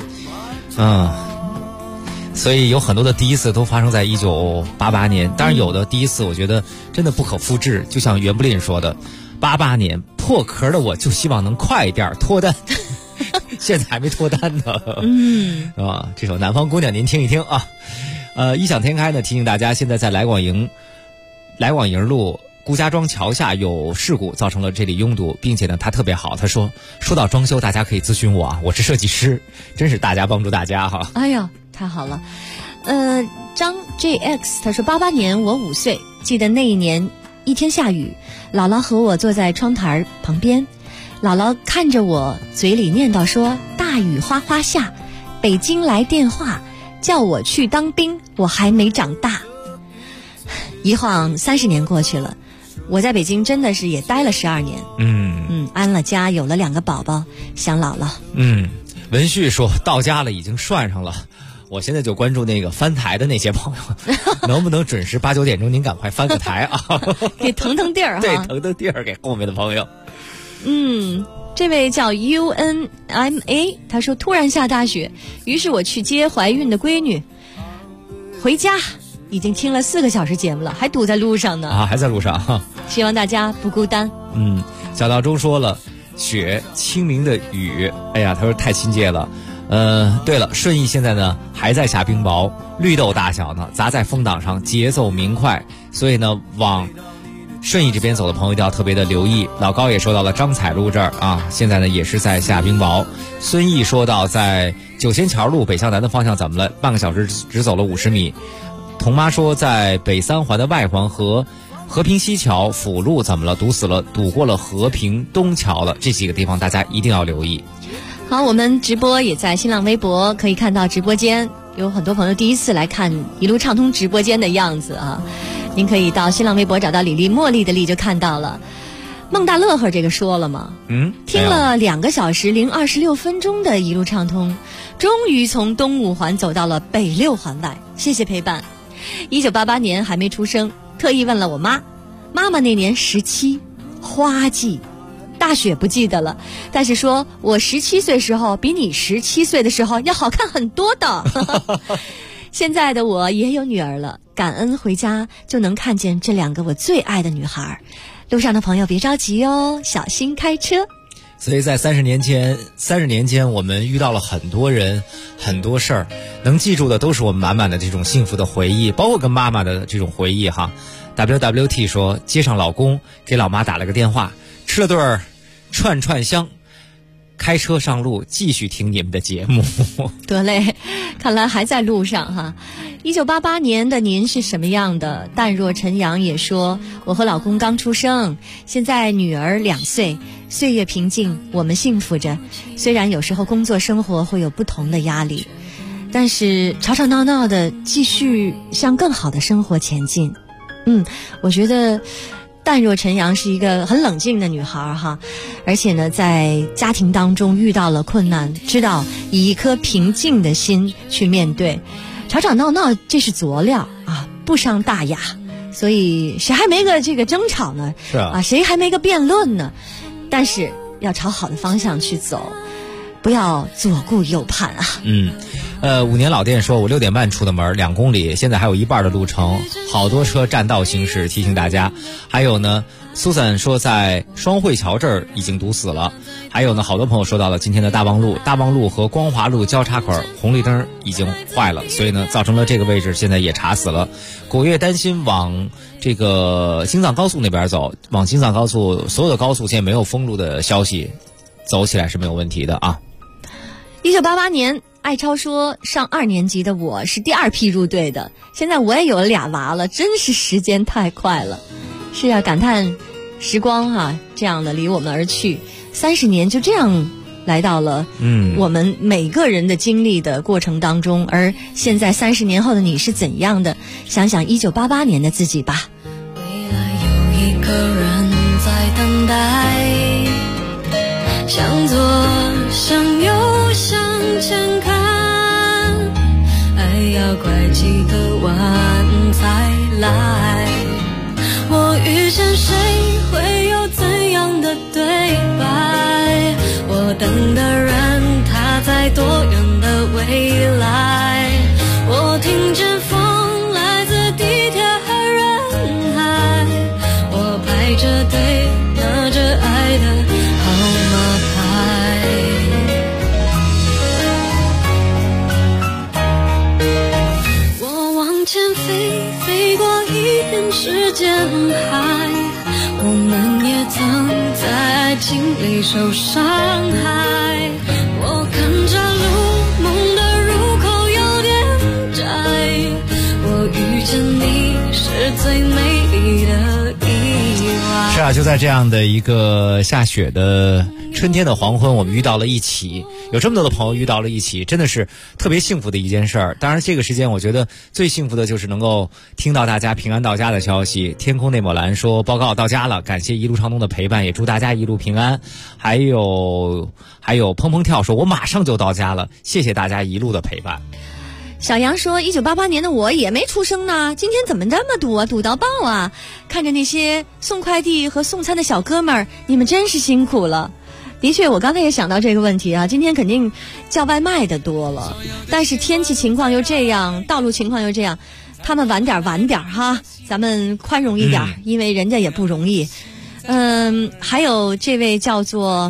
S6: 所以有很多的第一次都发生在1988年。当然有的第一次我觉得真的不可复制，就像袁布林说的，88年破壳的我就希望能快一点脱单现在还没脱单呢。是吧？这首《南方姑娘》您听一听啊。异想天开呢提醒大家，现在在来广营路顾家庄桥下有事故，造成了这里拥堵，并且呢他特别好，他说到装修大家可以咨询我啊，我是设计师，真是大家帮助大家哈。
S3: 哎呀太好了。张 JX 他说88年我5岁，记得那一年一天下雨，姥姥和我坐在窗台旁边，姥姥看着我嘴里念叨说，大雨哗哗下，北京来电话叫我去当兵，我还没长大。一晃30年过去了，我在北京真的是也待了12年。安了家，有了2个宝宝，想姥姥。
S6: 文旭说到家了，已经涮上了。我现在就关注那个翻台的那些朋友，能不能准时8、9点钟您赶快翻个台啊？
S3: 给腾腾地儿哈。
S6: 对，腾腾地儿给后面的朋友。
S3: 这位叫 UNMA， 他说突然下大雪，于是我去接怀孕的闺女，回家已经听了4个小时节目了，还堵在路上呢。啊，
S6: 还在路上。
S3: 希望大家不孤单。
S6: 小道中说了，雪，清明的雨，哎呀，他说太亲切了。对了，顺义现在呢还在下冰雹，绿豆大小呢砸在风挡上，节奏明快，所以呢往顺义这边走的朋友一定要特别的留意。老高也说到了张彩路这儿啊，现在呢也是在下冰雹。孙毅说到在九仙桥路北向南的方向怎么了，半个小时只走了50米。童妈说在北3环的外环和和平西桥辅路怎么了，堵死了，堵过了和平东桥了，这几个地方大家一定要留意。
S3: 好，我们直播也在新浪微博，可以看到直播间有很多朋友第一次来看一路畅通直播间的样子啊。您可以到新浪微博找到李丽，茉莉的丽就看到了。孟大乐呵这个说了吗？听了2个小时零26分钟的一路畅通，终于从东5环走到了北6环外，谢谢陪伴。1988年还没出生，特意问了我妈，妈妈那年17，花季。大雪不记得了，但是说我17岁时候比你17岁的时候要好看很多的。现在的我也有女儿了，感恩回家就能看见这2个我最爱的女孩。路上的朋友别着急哦，小心开车。
S6: 所以在30年间我们遇到了很多人很多事儿，能记住的都是我们满满的这种幸福的回忆，包括跟妈妈的这种回忆哈。WWT 说接上老公给老妈打了个电话，吃了顿串香，开车上路继续听你们的节目。
S3: 得嘞，看来还在路上哈。1988年的您是什么样的？淡若晨阳也说我和老公刚出生，现在女儿2岁， 岁月平静，我们幸福着。虽然有时候工作生活会有不同的压力，但是吵吵闹闹的继续向更好的生活前进。我觉得淡若晨阳是一个很冷静的女孩哈，而且呢，在家庭当中遇到了困难，知道以一颗平静的心去面对。吵吵闹闹这是佐料啊，不伤大雅。所以谁还没个这个争吵呢？
S6: 是啊，
S3: 谁还没个辩论呢？但是要朝好的方向去走，不要左顾右盼啊。
S6: 5年老店说，我6点半出的门，2公里，现在还有一半的路程，好多车占道行驶，提醒大家。还有呢，苏珊说在双汇桥这儿已经堵死了。还有呢，好多朋友说到了今天的大望路和光华路交叉口红绿灯已经坏了，所以呢，造成了这个位置现在也查死了。古月担心往这个京藏高速那边走，往京藏高速所有的高速现在没有封路的消息，走起来是没有问题的啊。
S3: 1988年，艾超说上2年级的我是第2批入队的，现在我也有了2娃了，真是时间太快了。是啊，感叹时光哈，这样的离我们而去，30年就这样来到了我们每个人的经历的过程当中。而现在30年后的你是怎样的？想想1988年的自己吧。
S18: 未来有一个人在等待，向左向右向前看，爱要拐几个弯才来。我遇见谁会有怎样的对白？我等的人他在多远的未来？我听见风来自地铁和人海，我排着队拿着爱的号码牌。我往前飞，飞过一片时间海，我们也曾在爱情里受伤害。我看着路，梦的入口有点窄，我遇见你是最美丽的意外。
S6: 是啊，就在这样的一个下雪的春天的黄昏，我们遇到了一起，有这么多的朋友遇到了一起，真的是特别幸福的一件事儿。当然这个时间我觉得最幸福的就是能够听到大家平安到家的消息。天空内抹蓝说报告到家了，感谢一路畅通的陪伴，也祝大家一路平安。还有砰砰跳说我马上就到家了，谢谢大家一路的陪伴。
S3: 小杨说1988年的我也没出生呢，今天怎么这么堵啊，堵到爆啊。看着那些送快递和送餐的小哥们儿，你们真是辛苦了。的确，我刚才也想到这个问题啊，今天肯定叫外卖的多了，但是天气情况又这样，道路情况又这样，他们晚点哈，咱们宽容一点，因为人家也不容易。还有这位叫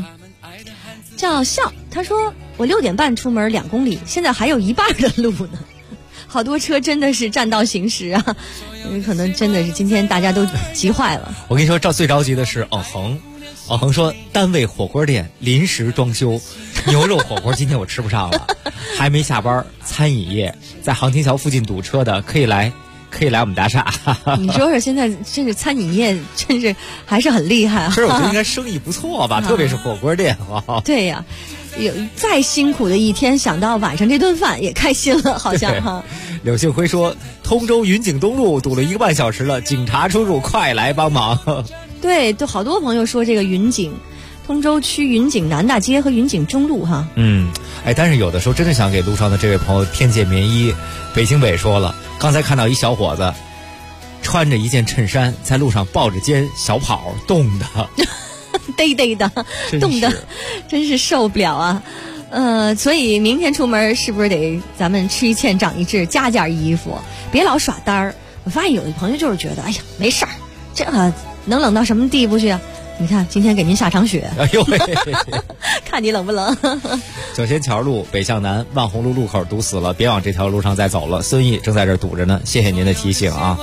S3: 笑，他说我6点半出门2公里，现在还有一半的路呢。好多车真的是占道行驶啊，可能真的是今天大家都急坏了。
S6: 我跟你说，最着急的是奥恒说单位火锅店临时装修，牛肉火锅今天我吃不上了，还没下班，餐饮业在航天桥附近堵车的可以来我们大厦。
S3: 你说说现在真是餐饮业真是还是很厉害啊。
S6: 是，我觉得应该生意不错吧，特别是火锅店。
S3: 对呀，有再辛苦的一天，想到晚上这顿饭也开心了，好像哈。
S6: 柳杏辉说通州云景东路堵了1个半小时了，警察出入，快来帮忙。
S3: 对，都好多朋友说这个云景，通州区云景南大街和云景中路哈。
S6: 但是有的时候真的想给路上的这位朋友添件棉衣。北京北说了，刚才看到一小伙子穿着一件衬衫在路上抱着肩小跑，冻的
S3: 嘚的，冻的真是受不了啊。所以明天出门是不是得咱们吃一堑长一智，加件衣服，别老耍单儿。我发现有的朋友就是觉得，哎呀没事儿，这能冷到什么地步去啊？你看今天给您下场雪，
S6: 哎呦喂，
S3: 看你冷不冷。
S6: 九仙桥路北向南万红路路口堵死了，别往这条路上再走了。孙毅正在这堵着呢，谢谢您的提醒啊。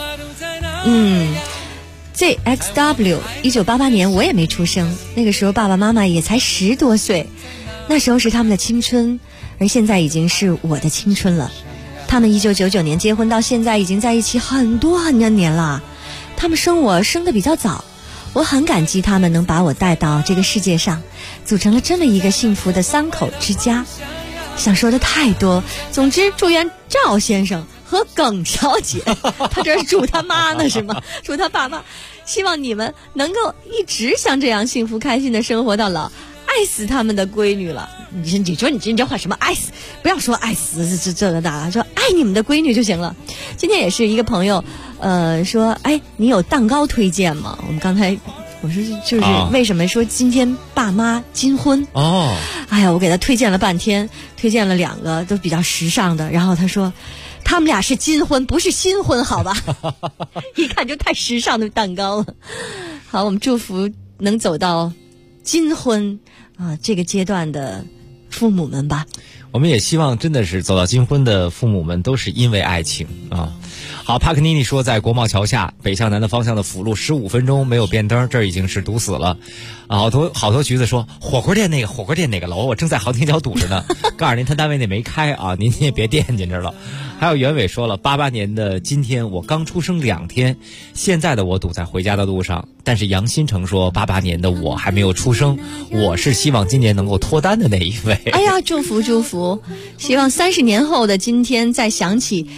S3: ZXW 1988年我也没出生，那个时候爸爸妈妈也才10多岁，那时候是他们的青春，而现在已经是我的青春了。他们1999年结婚，到现在已经在一起很多年了。他们生我生得比较早， 我很感激他们能把我带到这个世界上，组成了这么一个幸福的3口之家。想说的太多，总之祝愿赵先生和耿小姐，他这是祝他妈呢是吗？祝他爸妈，希望你们能够一直像这样幸福开心的生活到老，爱死他们的闺女了。你说你这话什么爱死，不要说爱死这个的，说爱你们的闺女就行了。今天也是一个朋友说，哎，你有蛋糕推荐吗？我们刚才我说就是为什么说今天爸妈金婚哦？哎呀，我给他推荐了半天，推荐了2个都比较时尚的，然后他说他们俩是金婚不是新婚，好吧？一看就太时尚的蛋糕了。好，我们祝福能走到金婚啊这个阶段的父母们吧。
S6: 我们也希望真的是走到金婚的父母们都是因为爱情啊。好，帕克尼尼说，在国贸桥下北向南的方向的辅路15分钟没有变灯，这儿已经是堵死了。好多橘子说火锅店那个楼我正在航天桥堵着呢，告诉您他单位那没开啊，您也别惦记着了。还有袁伟说了，88年的今天我刚出生2天，现在的我堵在回家的路上。但是杨新成说，88年的我还没有出生，我是希望今年能够脱单的那一位。
S3: 哎呀，祝福，希望30年后的今天再想起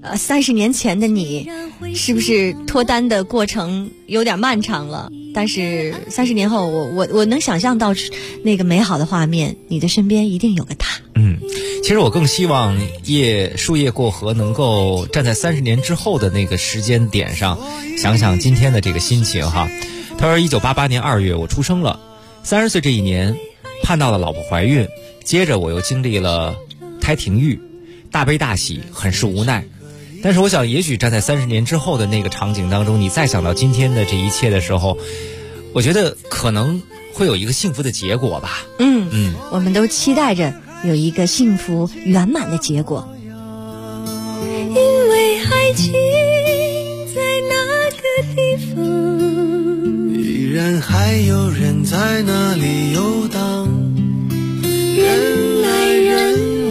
S3: 30年前的你，是不是脱单的过程有点漫长了？但是30年后，我能想象到那个美好的画面，你的身边一定有个他。
S6: 其实我更希望树叶过河能够站在30年之后的那个时间点上，想想今天的这个心情哈。他说1988年2月我出生了，30岁这一年盼到了老婆怀孕，接着我又经历了胎停育，大悲大喜，很是无奈。但是我想也许站在30年之后的那个场景当中，你再想到今天的这一切的时候，我觉得可能会有一个幸福的结果吧。
S3: 我们都期待着有一个幸福圆满的结果。
S18: 因为爱情在那个地方，
S12: 依然还有人在那里游荡，人来人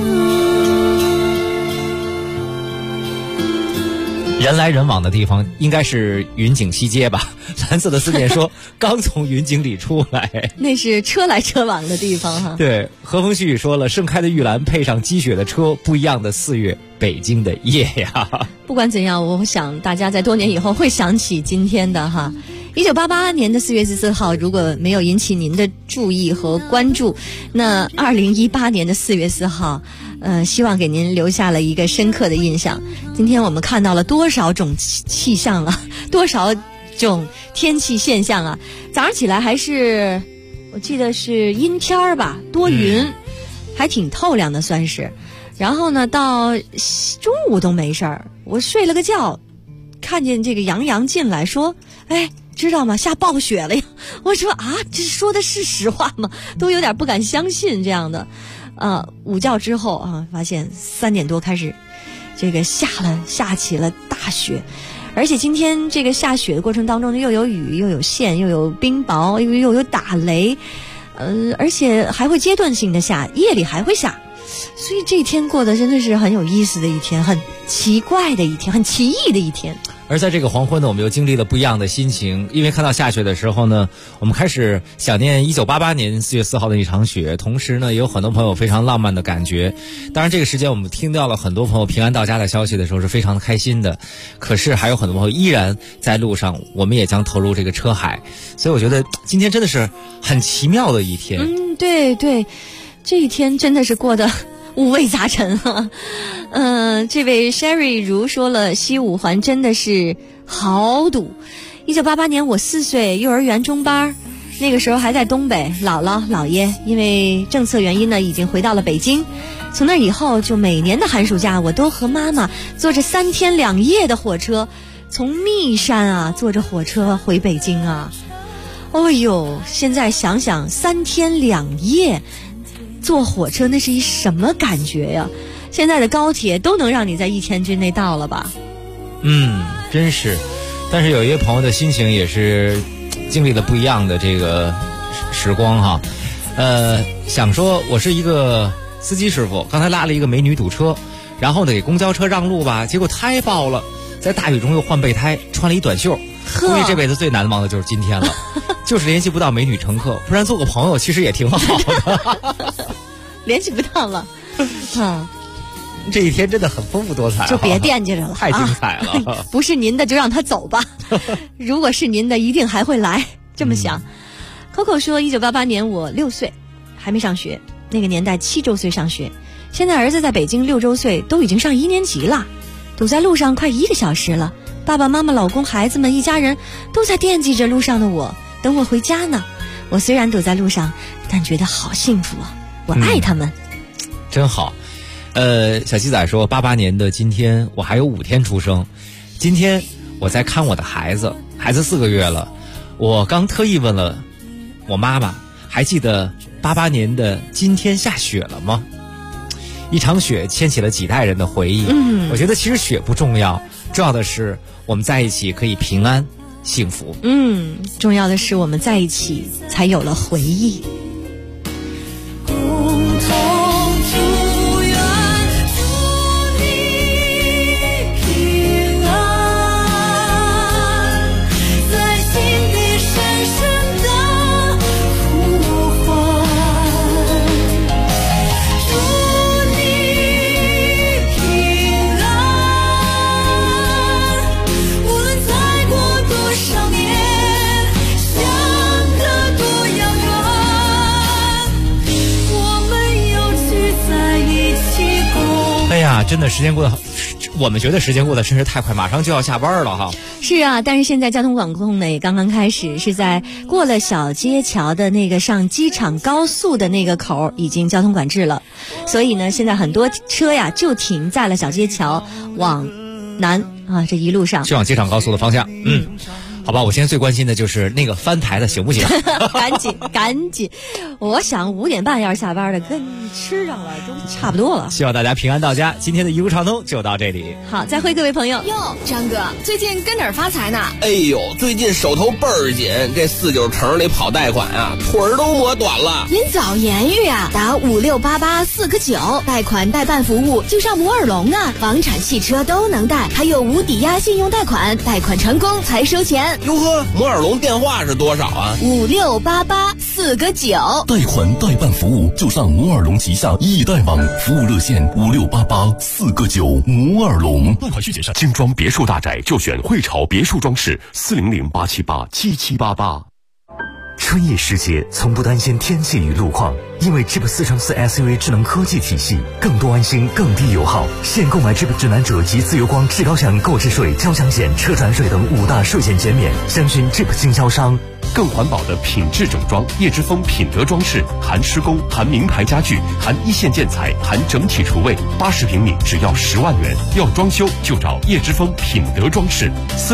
S6: 人来人往的地方应该是云锦西街吧。蓝色的思念说刚从云锦里出来，
S3: 那是车来车往的地方哈。
S6: 对，和风细雨说了，盛开的玉兰配上积雪的车，不一样的4月北京的夜呀。
S3: 不管怎样，我想大家在多年以后会想起今天的哈。1988年的4月14号，如果没有引起您的注意和关注，那2018年的4月4号希望给您留下了一个深刻的印象。今天我们看到了多少种气象啊，多少种天气现象啊。早上起来还是我记得是阴天吧，多云，还挺透亮的算是。然后呢到中午都没事儿，我睡了个觉，看见这个杨洋进来说，哎，知道吗？下暴雪了呀！我说啊，这说的是实话吗？都有点不敢相信这样的。午觉之后啊，发现3点多开始，这个下起了大雪，而且今天这个下雪的过程当中，又有雨，又有线，又有冰雹，又有打雷，而且还会阶段性的下，夜里还会下。所以这一天过得真的是很有意思的一天，很奇怪的一天，很奇异的一天。
S6: 而在这个黄昏呢，我们又经历了不一样的心情，因为看到下雪的时候呢，我们开始想念1988年4月4号的一场雪，同时呢也有很多朋友非常浪漫的感觉。当然这个时间我们听到了很多朋友平安到家的消息的时候是非常的开心的，可是还有很多朋友依然在路上，我们也将投入这个车海。所以我觉得今天真的是很奇妙的一天。
S3: 对，这一天真的是过得五味杂陈啊。这位 Sherry 如说了，西五环真的是好堵。1988年我4岁，幼儿园中班，那个时候还在东北，姥姥姥爷因为政策原因呢已经回到了北京。从那以后就每年的寒暑假我都和妈妈坐着3天2夜的火车，从密山啊坐着火车回北京啊。哦呦，现在想想3天2夜坐火车那是一什么感觉呀？现在的高铁都能让你在1天之内到了吧？
S6: 真是。但是有一位朋友的心情也是经历了不一样的这个时光哈。想说我是一个司机师傅，刚才拉了一个美女堵车，然后呢给公交车让路吧，结果胎爆了，在大雨中又换备胎，穿了一短袖， 估计这辈子最难忘的就是今天了，就是联系不到美女乘客，不然做个朋友其实也挺好的。
S3: 联系不到了，
S6: 这一天真的很丰富多彩，
S3: 就别惦记着了，
S6: 太精彩了。
S3: 不是您的就让他走吧，如果是您的一定还会来。这么想。Coco 说1988年我6岁，还没上学，那个年代7周岁上学，现在儿子在北京6周岁，都已经上1年级了，堵在路上快1个小时了，爸爸妈妈老公孩子们一家人都在惦记着路上的我，等我回家呢。我虽然堵在路上，但觉得好幸福啊，我爱他们。
S6: 真好。小鸡仔说88年的今天我还有5天出生，今天我在看我的孩子4个月了，我刚特意问了我妈妈，还记得88年的今天下雪了吗？一场雪牵起了几代人的回忆。我觉得其实雪不重要，重要的是我们在一起可以平安幸福。
S3: 重要的是我们在一起才有了回忆。
S6: 真的时间过得好，我们觉得时间过得真是太快，马上就要下班了哈。
S3: 是啊，但是现在交通管控呢也刚刚开始，是在过了小街桥的那个上机场高速的那个口已经交通管制了，所以呢现在很多车呀就停在了小街桥往南啊这一路上，
S6: 去往机场高速的方向。好吧，我现在最关心的就是那个翻台的行不行？
S3: 赶紧！我想5点半要是下班的，跟吃上了都差不多了。
S6: 希望大家平安到家。今天的一路畅通就到这里。
S3: 好，再会各位朋友。
S11: 哟，张哥，最近跟哪儿发财呢？
S19: 哎呦，最近手头倍儿紧，这49城里跑贷款啊，腿儿都磨短了。
S11: 您早言语啊，打5688-4个9，贷款代办服务就上摩尔龙啊，房产、汽车都能贷，还有无抵押信用贷款，贷款成功才收钱。
S19: 哟呵，摩尔龙电话是多少啊
S11: ？5688-4个9。
S2: 贷款代办服务就上摩尔龙旗下易贷网，服务热线5688-4个9。摩尔龙。 贷款需谨慎。精装别墅大宅就选汇潮别墅装饰，400-878-7788。
S20: 春夜时节，从不担心天气与路况，因为 Jeep 4乘4 SUV 智能科技体系，更多安心，更低油耗。现购买 Jeep 智南者及自由光至高享购置税、交强险、车船税等5大税险减免，详询 Jeep 经销商。
S2: 更环保的品质整装，叶之峰品德装饰，含施工，含名牌家具，含一线建材，含整体厨卫，80平米只要10万元。要装修就找叶之峰品德装饰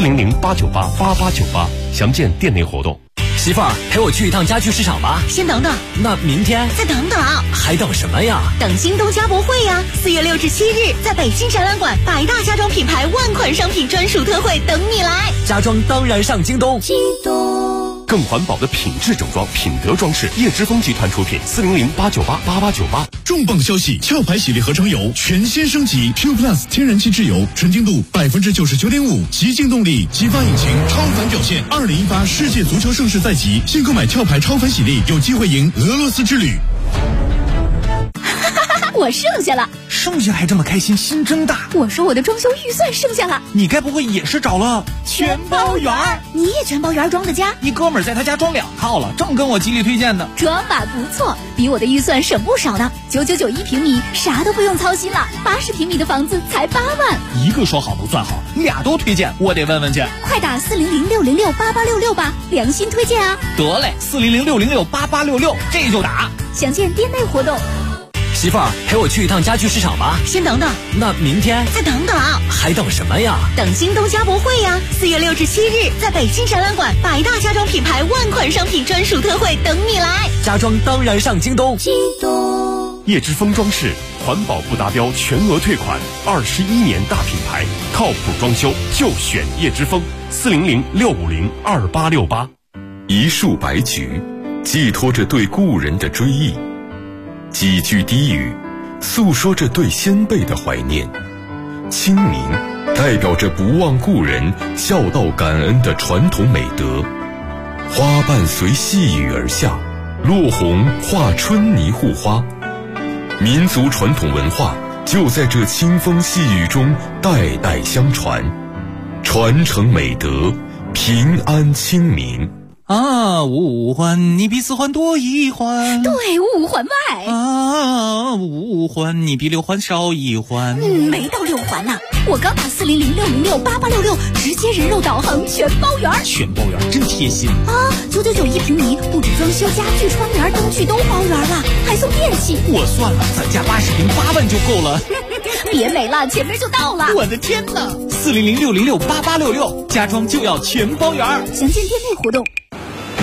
S2: ，400-898-8898，详见店内活动。
S15: 媳妇儿，陪我去一趟家具市场吧。
S11: 先等等，
S15: 那明天
S11: 再等等，
S15: 还等什么呀？
S11: 等京东家博会呀！4月6至7日，在北京展览馆，100大家装品牌万款商品专属特惠等你来。
S15: 家装当然上京东。
S11: 京东。
S2: 更环保的品质整装，品德装饰，叶之峰集团出品，400-898-8898。
S16: 重磅消息！壳牌洗涤合成油全新升级 Q Plus 天然气质油，纯净度99.5%，极净动力，激发引擎，超凡表现。2018世界足球盛世在即，新购买壳牌超凡洗涤，有机会赢俄罗斯之旅。
S11: 我剩下了，
S15: 剩下还这么开心，心真大。
S11: 我说我的装修预算剩下了，
S15: 你该不会也是找了
S11: 全包圆？你也全包圆装的家？
S15: 一哥们儿在他家装2套了，正跟我极力推荐的。
S11: 装法不错，比我的预算省不少呢。9991平米，啥都不用操心了。80平米的房子才8万。
S15: 一个说好不算好，2都推荐，我得问问去。
S11: 快打400-606-8866吧，良心推荐啊！
S15: 得嘞，400-606-8866，这就打。
S11: 详见店内活动。
S15: 媳妇儿，陪我去一趟家具市场吧。
S11: 先等等，
S15: 那明天
S11: 再等等，
S15: 还等什么呀？
S11: 等京东家博会呀！4月6至7日，在北京展览馆，100大家装品牌万款商品专属特惠等你来。
S15: 家装当然上京东。
S11: 京东。
S2: 叶之峰装饰，环保不达标全额退款，21年大品牌，靠谱装修就选叶之峰，400-650-2868。一束白菊，寄托着对故人的追忆。几句低语，诉说着对先辈的怀念。清明
S21: 代表着不忘故人、孝道感恩的传统美德。花瓣随细雨而下，落红化春泥护花。民族传统文化就在这清风细雨中代代相传，传承美德，平安清明。
S15: 啊，五环你比四环多一环，
S11: 对，五环外
S15: 啊，五环你比六环少一环。
S11: 没到六环呢，我刚打400-606-8866，直接人肉导航全包圆。
S15: 全包圆真贴心
S11: 啊！999一平米，不止装修、家具、窗帘、灯具都包圆了，还送电器。
S15: 我算了，咱家80平8万就够了。
S11: 别美了，前面就到了。
S15: 我的天哪！400-606-8866，家装就要全包圆。
S11: 详见店内活动。